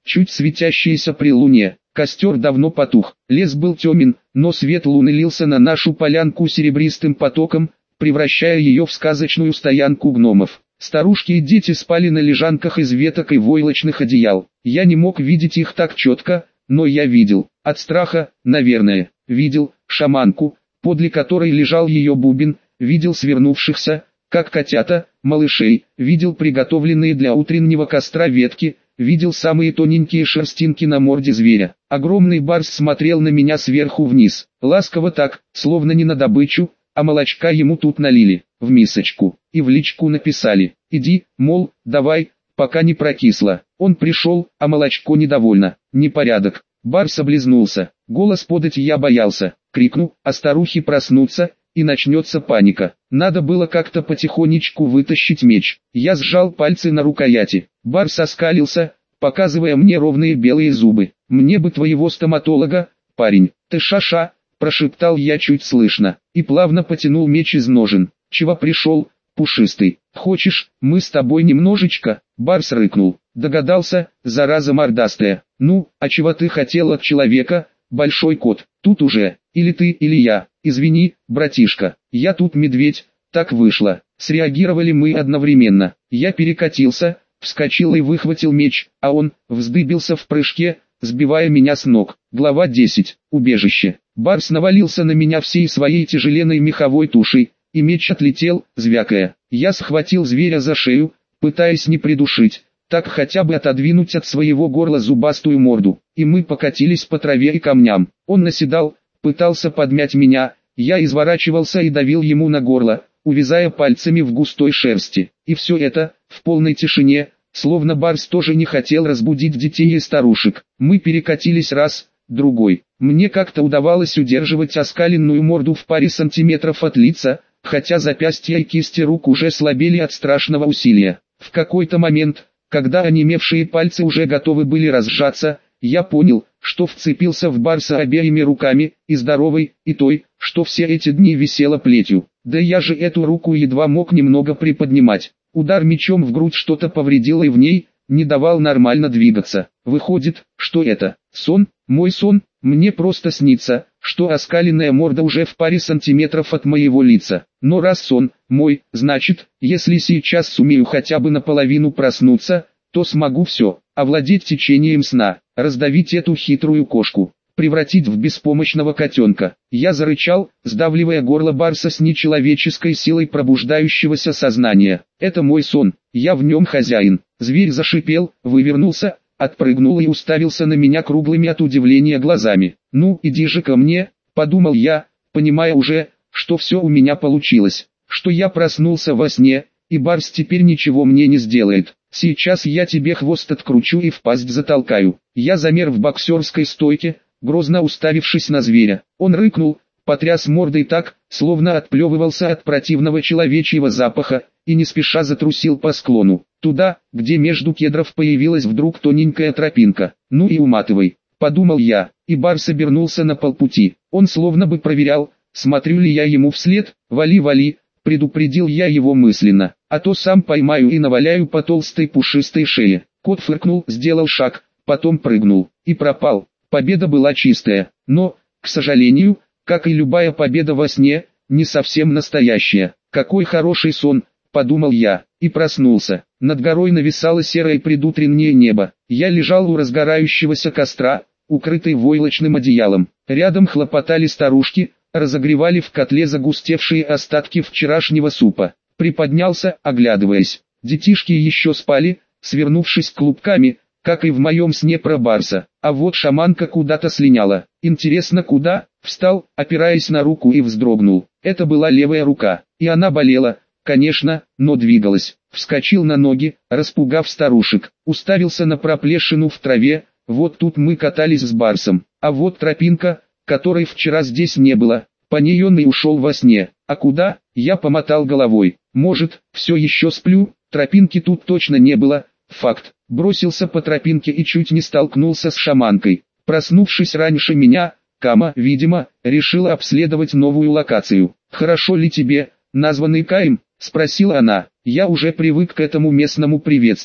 чуть светящиеся при луне. Костер давно потух, лес был темен, но свет луны лился на нашу полянку серебристым потоком, превращая ее в сказочную стоянку гномов. Старушки и дети спали на лежанках из веток и войлочных одеял. Я не мог видеть их так четко, но я видел, от страха, наверное, видел шаманку, подле которой лежал ее бубен, видел свернувшихся, как котята, малышей, видел приготовленные для утреннего костра ветки, видел самые тоненькие шерстинки на морде зверя. Огромный барс смотрел на меня сверху вниз, ласково так, словно не на добычу, а молочка ему тут налили, в мисочку, и в личку написали: «Иди, мол, давай, пока не прокисло». Он пришел, а молочко недовольно, непорядок. Барс облизнулся, голос подать я боялся, крикну, а старухи проснутся, и начнется паника. Надо было как-то потихонечку вытащить меч. Я сжал пальцы на рукояти. Барс оскалился, показывая мне ровные белые зубы. «Мне бы твоего стоматолога, парень». «Ты ша-ша», прошептал я чуть слышно, и плавно потянул меч из ножен. «Чего пришел, пушистый? Хочешь, мы с тобой немножечко?» Барс рыкнул. Догадался, зараза мордастая. «Ну, а чего ты хотел от человека, большой кот? Тут уже, или ты, или я. Извини, братишка, я тут медведь, так вышло». Среагировали мы одновременно. Я перекатился, вскочил и выхватил меч, а он вздыбился в прыжке, сбивая меня с ног. Глава 10. Убежище. Барс навалился на меня всей своей тяжеленной меховой тушей, и меч отлетел, звякая. Я схватил зверя за шею, пытаясь не придушить, так хотя бы отодвинуть от своего горла зубастую морду, и мы покатились по траве и камням. Он наседал, пытался подмять меня, я изворачивался и давил ему на горло, увязая пальцами в густой шерсти. И все это, в полной тишине, словно Барс тоже не хотел разбудить детей и старушек. Мы перекатились раз, другой. Мне как-то удавалось удерживать оскаленную морду в паре сантиметров от лица, хотя запястья и кисти рук уже слабели от страшного усилия. В какой-то момент, когда онемевшие пальцы уже готовы были разжаться, я понял, что вцепился в Барса обеими руками, и здоровой, и той, что все эти дни висела плетью. Да я же эту руку едва мог немного приподнимать. Удар мечом в грудь что-то повредило и в ней, не давал нормально двигаться. Выходит, что это сон, мой сон, мне просто снится, что оскаленная морда уже в паре сантиметров от моего лица. Но раз сон мой, значит, если сейчас сумею хотя бы наполовину проснуться, то смогу все, овладеть течением сна, раздавить эту хитрую кошку, превратить в беспомощного котенка. Я зарычал, сдавливая горло Барса с нечеловеческой силой пробуждающегося сознания. Это мой сон, я в нем хозяин. Зверь зашипел, вывернулся, отпрыгнул и уставился на меня круглыми от удивления глазами. «Ну, иди же ко мне», — подумал я, понимая уже, что все у меня получилось, что я проснулся во сне, и Барс теперь ничего мне не сделает. Сейчас я тебе хвост откручу и в пасть затолкаю. Я замер в боксерской стойке, грозно уставившись на зверя. Он рыкнул, потряс мордой так, словно отплевывался от противного человечьего запаха, и не спеша затрусил по склону, туда, где между кедров появилась вдруг тоненькая тропинка. «Ну и уматывай», — подумал я, и Барс обернулся на полпути. Он словно бы проверял, смотрю ли я ему вслед. «Вали, вали», — предупредил я его мысленно, «а то сам поймаю и наваляю по толстой пушистой шее». Кот фыркнул, сделал шаг, потом прыгнул, и пропал. Победа была чистая, но, к сожалению, как и любая победа во сне, не совсем настоящая. «Какой хороший сон», — подумал я, и проснулся. Над горой нависало серое предутреннее небо. Я лежал у разгорающегося костра, укрытый войлочным одеялом. Рядом хлопотали старушки, разогревали в котле загустевшие остатки вчерашнего супа. Приподнялся, оглядываясь. Детишки еще спали, свернувшись клубками, как и в моем сне про Барса. А вот шаманка куда-то слиняла. Интересно куда? Встал, опираясь на руку, и вздрогнул. Это была левая рука, и она болела, конечно, но двигалась. Вскочил на ноги, распугав старушек. Уставился на проплешину в траве. Вот тут мы катались с Барсом. А вот тропинка, которой вчера здесь не было. По ней он и ушел во сне. А куда? Я помотал головой. Может, все еще сплю? Тропинки тут точно не было. Факт. Бросился по тропинке и чуть не столкнулся с шаманкой. Проснувшись раньше меня, Кама, видимо, решила обследовать новую локацию. «Хорошо ли тебе, названный Каем?» — спросила она. Я уже привык к этому местному приветствию.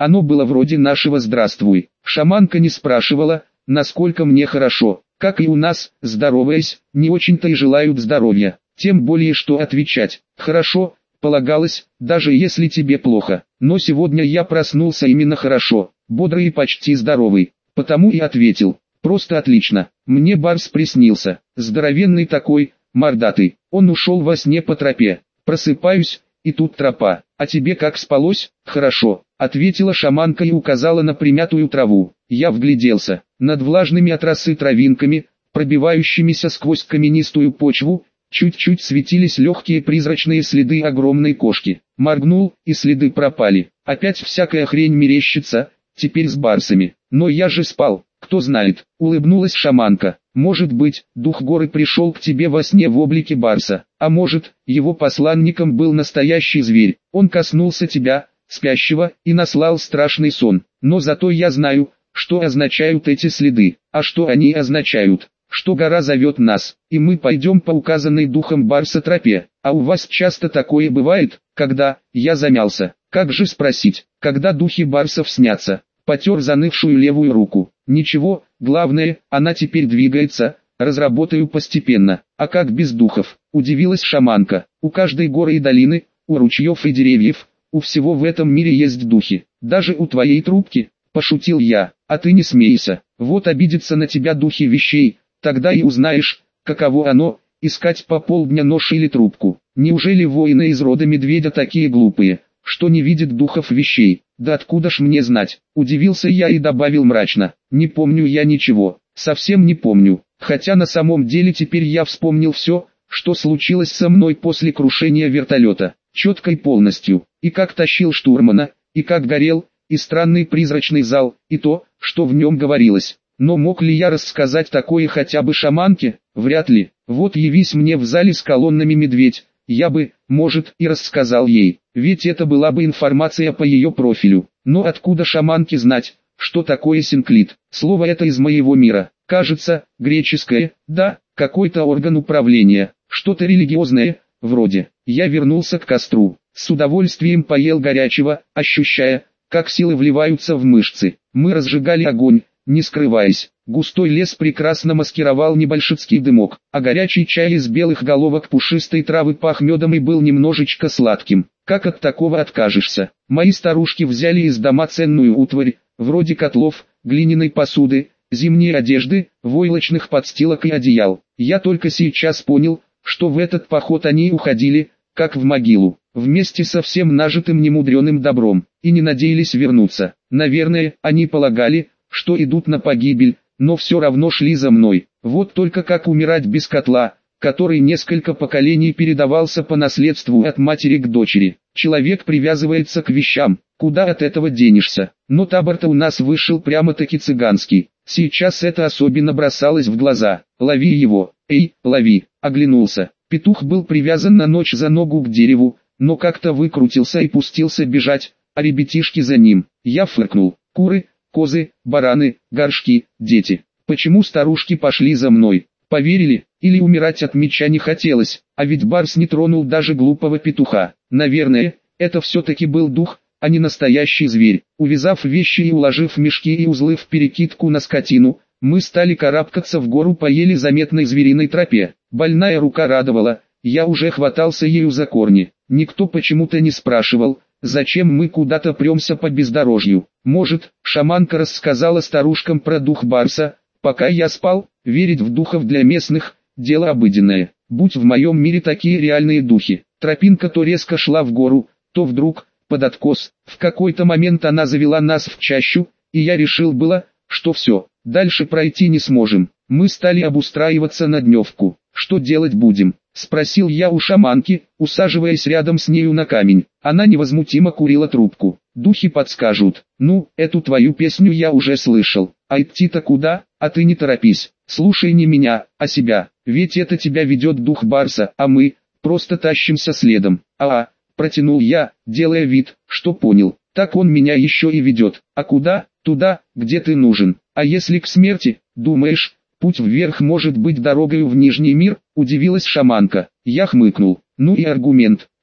Оно было вроде нашего «здравствуй». Шаманка не спрашивала, насколько мне хорошо, как и у нас, здороваясь, не очень-то и желают здоровья. Тем более что отвечать «хорошо» полагалось, даже если тебе плохо. Но сегодня я проснулся именно хорошо, бодрый и почти здоровый, потому и ответил «просто отлично». Мне барс приснился, здоровенный такой, мордатый. Он ушел во сне по тропе. Просыпаюсь, и тут тропа. «А тебе как спалось?» «Хорошо», — ответила шаманка и указала на примятую траву. Я вгляделся. Над влажными от росы травинками, пробивающимися сквозь каменистую почву, чуть-чуть светились легкие призрачные следы огромной кошки. Моргнул, и следы пропали. Опять всякая хрень мерещится, теперь с барсами. Но я же спал, кто знает, улыбнулась шаманка. Может быть, дух горы пришел к тебе во сне в облике барса, а может, его посланником был настоящий зверь. Он коснулся тебя, спящего, и наслал страшный сон. Но зато я знаю, что означают эти следы. А что они означают? Что гора зовет нас, и мы пойдем по указанной духом барса тропе. А у вас часто такое бывает, когда, я замялся, как же спросить, когда духи барсов снятся? Потер занывшую левую руку. Ничего, главное, она теперь двигается, разработаю постепенно. А как без духов? Удивилась шаманка. У каждой горы и долины, у ручьев и деревьев, у всего в этом мире есть духи. Даже у твоей трубки, пошутил я. А ты не смейся, вот обидятся на тебя духи вещей, тогда и узнаешь, каково оно, искать по полдня нож или трубку. Неужели воины из рода медведя такие глупые, что не видят духов вещей? Да откуда ж мне знать? Удивился я и добавил мрачно. Не помню я ничего, совсем не помню. Хотя на самом деле теперь я вспомнил все, что случилось со мной после крушения вертолета. Четко и полностью. И как тащил штурмана, и как горел, и странный призрачный зал, и то, что в нем говорилось. Но мог ли я рассказать такое хотя бы шаманке? Вряд ли. Вот явись мне в зале с колоннами медведь, я бы, может, и рассказал ей, ведь это была бы информация по ее профилю. Но откуда шаманке знать, что такое синклит? Слово это из моего мира. Кажется, греческое, да, какой-то орган управления, что-то религиозное, вроде. Я вернулся к костру, с удовольствием поел горячего, ощущая, как силы вливаются в мышцы. Мы разжигали огонь, не скрываясь. Густой лес прекрасно маскировал небольшицкий дымок, а горячий чай из белых головок пушистой травы пах медом и был немножечко сладким. Как от такого откажешься? Мои старушки взяли из дома ценную утварь, вроде котлов, глиняной посуды, зимней одежды, войлочных подстилок и одеял. Я только сейчас понял, что в этот поход они уходили, как в могилу, вместе со всем нажитым немудреным добром, и не надеялись вернуться. Наверное, они полагали, что идут на погибель, но все равно шли за мной. Вот только как умирать без котла, который несколько поколений передавался по наследству от матери к дочери. Человек привязывается к вещам, куда от этого денешься. Но табор-то у нас вышел прямо-таки цыганский. Сейчас это особенно бросалось в глаза. Лови его, эй, лови, оглянулся. Петух был привязан на ночь за ногу к дереву, но как-то выкрутился и пустился бежать, а ребятишки за ним. Я фыркнул. Куры, козы, бараны, горшки, дети. Почему старушки пошли за мной? Поверили, или умирать от меча не хотелось, а ведь барс не тронул даже глупого петуха. Наверное, это все-таки был дух, а не настоящий зверь. Увязав вещи и уложив мешки и узлы в перекидку на скотину, мы стали карабкаться в гору по еле заметной звериной тропе. Больная рука радовала, я уже хватался ею за корни. Никто почему-то не спрашивал, зачем мы куда-то премся по бездорожью. Может, шаманка рассказала старушкам про дух барса, пока я спал? Верить в духов для местных – дело обыденное. Будь в моем мире такие реальные духи. Тропинка то резко шла в гору, то вдруг, под откос. В какой-то момент она завела нас в чащу, и я решил было, что все, дальше пройти не сможем. Мы стали обустраиваться на дневку. Что делать будем? Спросил я у шаманки, усаживаясь рядом с нею на камень. Она невозмутимо курила трубку. Духи подскажут. Ну, эту твою песню я уже слышал. А идти-то куда? А ты не торопись. Слушай не меня, а себя. Ведь это тебя ведет дух барса, а мы просто тащимся следом. Протянул я, делая вид, что понял. Так он меня еще и ведет. А куда? Туда, где ты нужен. А если к смерти, думаешь, путь вверх может быть дорогою в Нижний мир? Удивилась шаманка. Я хмыкнул. Ну и аргумент.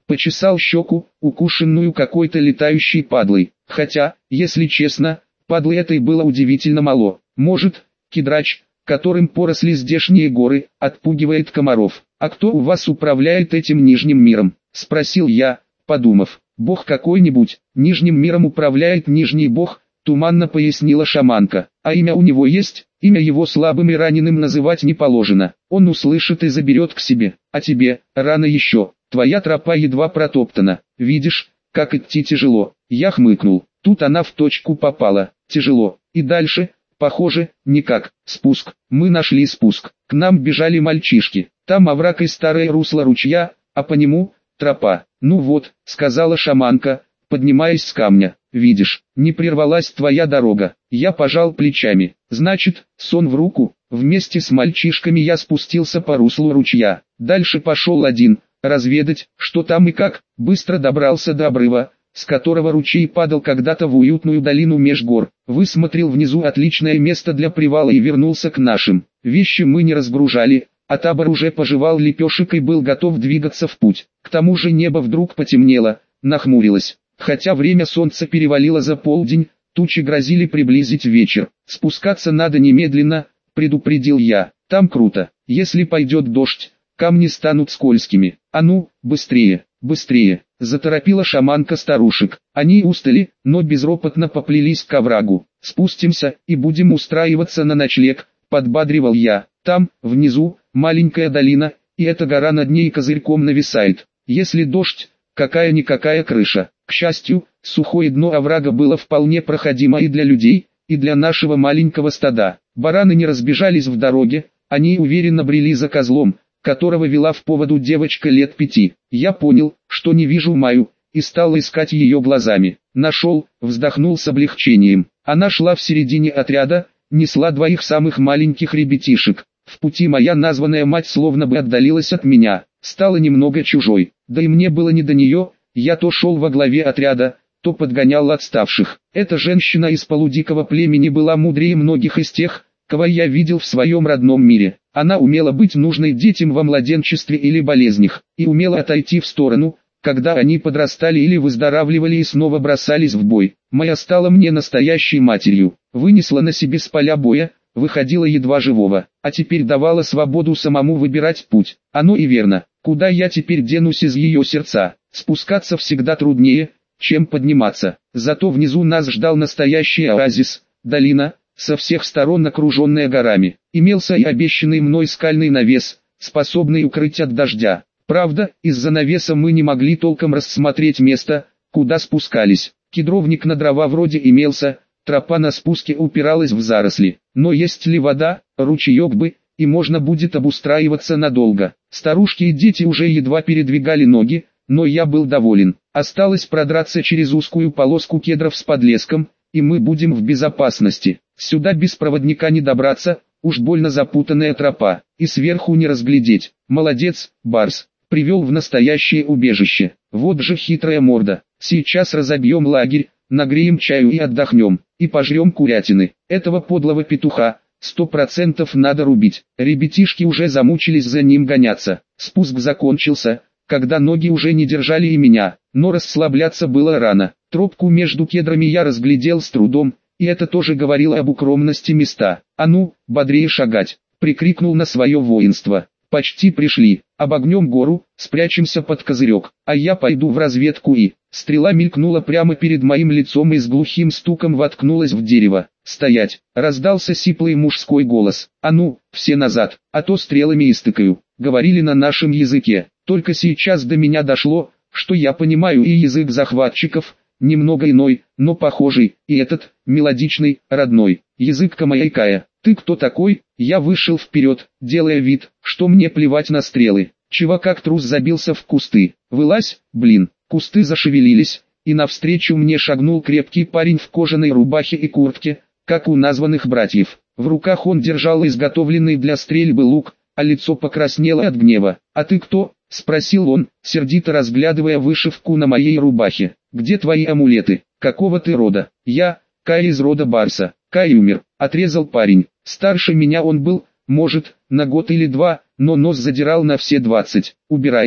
почесал щеку, укушенную какой-то летающей падлой. Хотя, если честно, падлы этой было удивительно мало. Может, кедрач, которым поросли здешние горы, отпугивает комаров. «А кто у вас управляет этим нижним миром?» – спросил я, подумав. «Бог какой-нибудь, нижним миром управляет нижний бог», – туманно пояснила шаманка. «А имя у него есть? Имя его слабым и раненым называть не положено. Он услышит и заберет к себе. А тебе, рано еще, твоя тропа едва протоптана. Видишь, как идти тяжело». Я хмыкнул. Тут она в точку попала. Тяжело. И дальше, похоже, никак. Спуск. Мы нашли спуск. К нам бежали мальчишки. Там овраг и старое русло ручья, а по нему тропа. «Ну вот», — сказала шаманка, поднимаясь с камня. «Видишь, не прервалась твоя дорога». Я пожал плечами. «Значит, сон в руку». Вместе с мальчишками я спустился по руслу ручья. Дальше пошел один, разведать, что там и как. Быстро добрался до обрыва, с которого ручей падал когда-то в уютную долину меж гор. Высмотрел внизу отличное место для привала и вернулся к нашим. Вещи мы не разгружали, а табор уже пожевал лепешек и был готов двигаться в путь. К тому же небо вдруг потемнело, нахмурилось. Хотя время солнца перевалило за полдень, тучи грозили приблизить вечер. «Спускаться надо немедленно», — предупредил я. «Там круто. Если пойдет дождь, камни станут скользкими. А ну, быстрее, быстрее», — заторопила шаманка старушек. Они устали, но безропотно поплелись к оврагу. «Спустимся и будем устраиваться на ночлег», — подбадривал я. «Там, внизу, маленькая долина, и эта гора над ней козырьком нависает. Если дождь, какая-никакая крыша». К счастью, сухое дно оврага было вполне проходимо и для людей, и для нашего маленького стада. Бараны не разбежались в дороге, они уверенно брели за козлом, которого вела в поводу девочка лет 5. Я понял, что не вижу Маю, и стал искать ее глазами. Нашел, вздохнул с облегчением. Она шла в середине отряда, несла двоих самых маленьких ребятишек. В пути моя названная мать словно бы отдалилась от меня, стала немного чужой. Да и мне было не до нее. Я то шел во главе отряда, то подгонял отставших. Эта женщина из полудикого племени была мудрее многих из тех, кого я видел в своем родном мире. Она умела быть нужной детям во младенчестве или болезнях, и умела отойти в сторону, когда они подрастали или выздоравливали и снова бросались в бой. Моя стала мне настоящей матерью, вынесла на себе с поля боя, выходила едва живого, а теперь давала свободу самому выбирать путь. Оно и верно. Куда я теперь денусь из ее сердца? Спускаться всегда труднее, чем подниматься. Зато внизу нас ждал настоящий оазис, долина, со всех сторон окруженная горами. Имелся и обещанный мной скальный навес, способный укрыть от дождя. Правда, из-за навеса мы не могли толком рассмотреть место, куда спускались. Кедровник на дрова вроде имелся, тропа на спуске упиралась в заросли. Но есть ли вода, ручеек бы, и можно будет обустраиваться надолго. Старушки и дети уже едва передвигали ноги, но я был доволен. Осталось продраться через узкую полоску кедров с подлеском, и мы будем в безопасности. Сюда без проводника не добраться, уж больно запутанная тропа, и сверху не разглядеть. Молодец, Барс, привел в настоящее убежище. Вот же хитрая морда. Сейчас разобьем лагерь, нагреем чаю и отдохнем, и пожрем курятины. Этого подлого петуха 100% надо рубить. Ребятишки уже замучились за ним гоняться. Спуск закончился, когда ноги уже не держали и меня, но расслабляться было рано. Тропку между кедрами я разглядел с трудом, и это тоже говорило об укромности места. «А ну, бодрее шагать!» — прикрикнул на свое воинство. «Почти пришли, обогнем гору, спрячемся под козырек, а я пойду в разведку и...» Стрела мелькнула прямо перед моим лицом и с глухим стуком воткнулась в дерево. «Стоять!» — раздался сиплый мужской голос. «А ну, все назад, а то стрелами истыкаю!» — говорили на нашем языке. Только сейчас до меня дошло, что я понимаю и язык захватчиков, немного иной, но похожий, и этот, мелодичный, родной, язык Камаякая. «Ты кто такой?» Я вышел вперед, делая вид, что мне плевать на стрелы. Чего как трус забился в кусты. «Вылазь, блин!» Кусты зашевелились, и навстречу мне шагнул крепкий парень в кожаной рубахе и куртке, как у названных братьев. В руках он держал изготовленный для стрельбы лук, а лицо покраснело от гнева. «А ты кто?» — спросил он, сердито разглядывая вышивку на моей рубахе. «Где твои амулеты? Какого ты рода?» «Я, Кай из рода Барса». «Кай умер», — отрезал парень. Старше меня он был, может, на год или два, но нос задирал на все 20. «Убирайся»,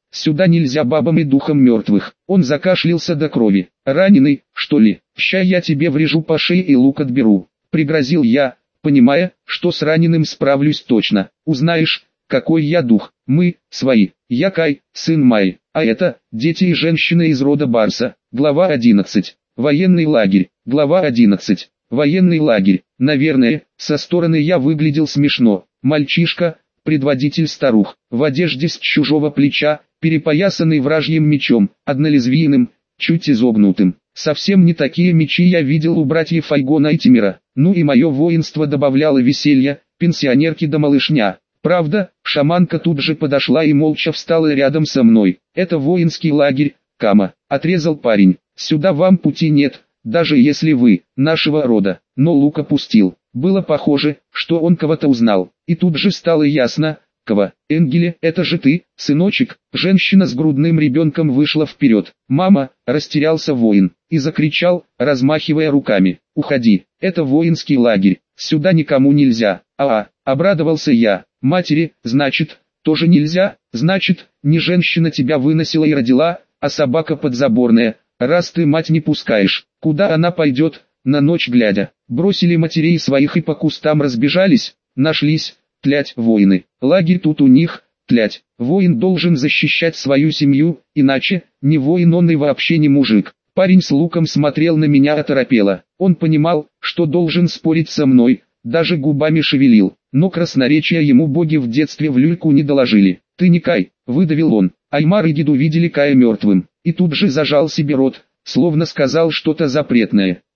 Сюда нельзя бабам и духам мертвых. Он закашлялся до крови. Раненый, что ли? Ща я тебе врежу по шее и лук отберу. Пригрозил я, понимая, что с раненым справлюсь точно. Узнаешь, какой я дух. Мы, свои. Я Кай, сын Майи. А это, дети и женщины из рода Барса. Глава 11. Военный лагерь. Глава 11. Военный лагерь. Наверное, со стороны я выглядел смешно. Мальчишка, предводитель старух, в одежде с чужого плеча, перепоясанный вражьим мечом, однолезвийным, чуть изогнутым. Совсем не такие мечи я видел у братьев Айгона и Тимира. Ну и мое воинство добавляло веселья, пенсионерки да малышня. Правда, шаманка тут же подошла и молча встала рядом со мной. Это воинский лагерь, Кама, отрезал парень. Сюда вам пути нет, даже если вы, нашего рода. Но лук опустил. Было похоже, что он кого-то узнал. И тут же стало ясно, кого. Энгеле, это же ты, сыночек. Женщина с грудным ребенком вышла вперед. Мама, растерялся воин. И закричал, размахивая руками. Уходи, это воинский лагерь. Сюда никому нельзя. Обрадовался я. Матери, значит, тоже нельзя. Значит, не женщина тебя выносила и родила, а собака подзаборная. Раз ты мать не пускаешь, куда она пойдет, на ночь глядя? Бросили матерей своих и по кустам разбежались, нашлись, тлять воины. Лагерь тут у них, тлять. Воин должен защищать свою семью, иначе, не воин он и вообще не мужик. Парень с луком смотрел на меня оторопело. Он понимал, что должен спорить со мной, даже губами шевелил. Но красноречия ему боги в детстве в люльку не доложили. «Ты не Кай», — выдавил он. Аймар и Гиду видели Кая мертвым. И тут же зажал себе рот, словно сказал что-то запретное.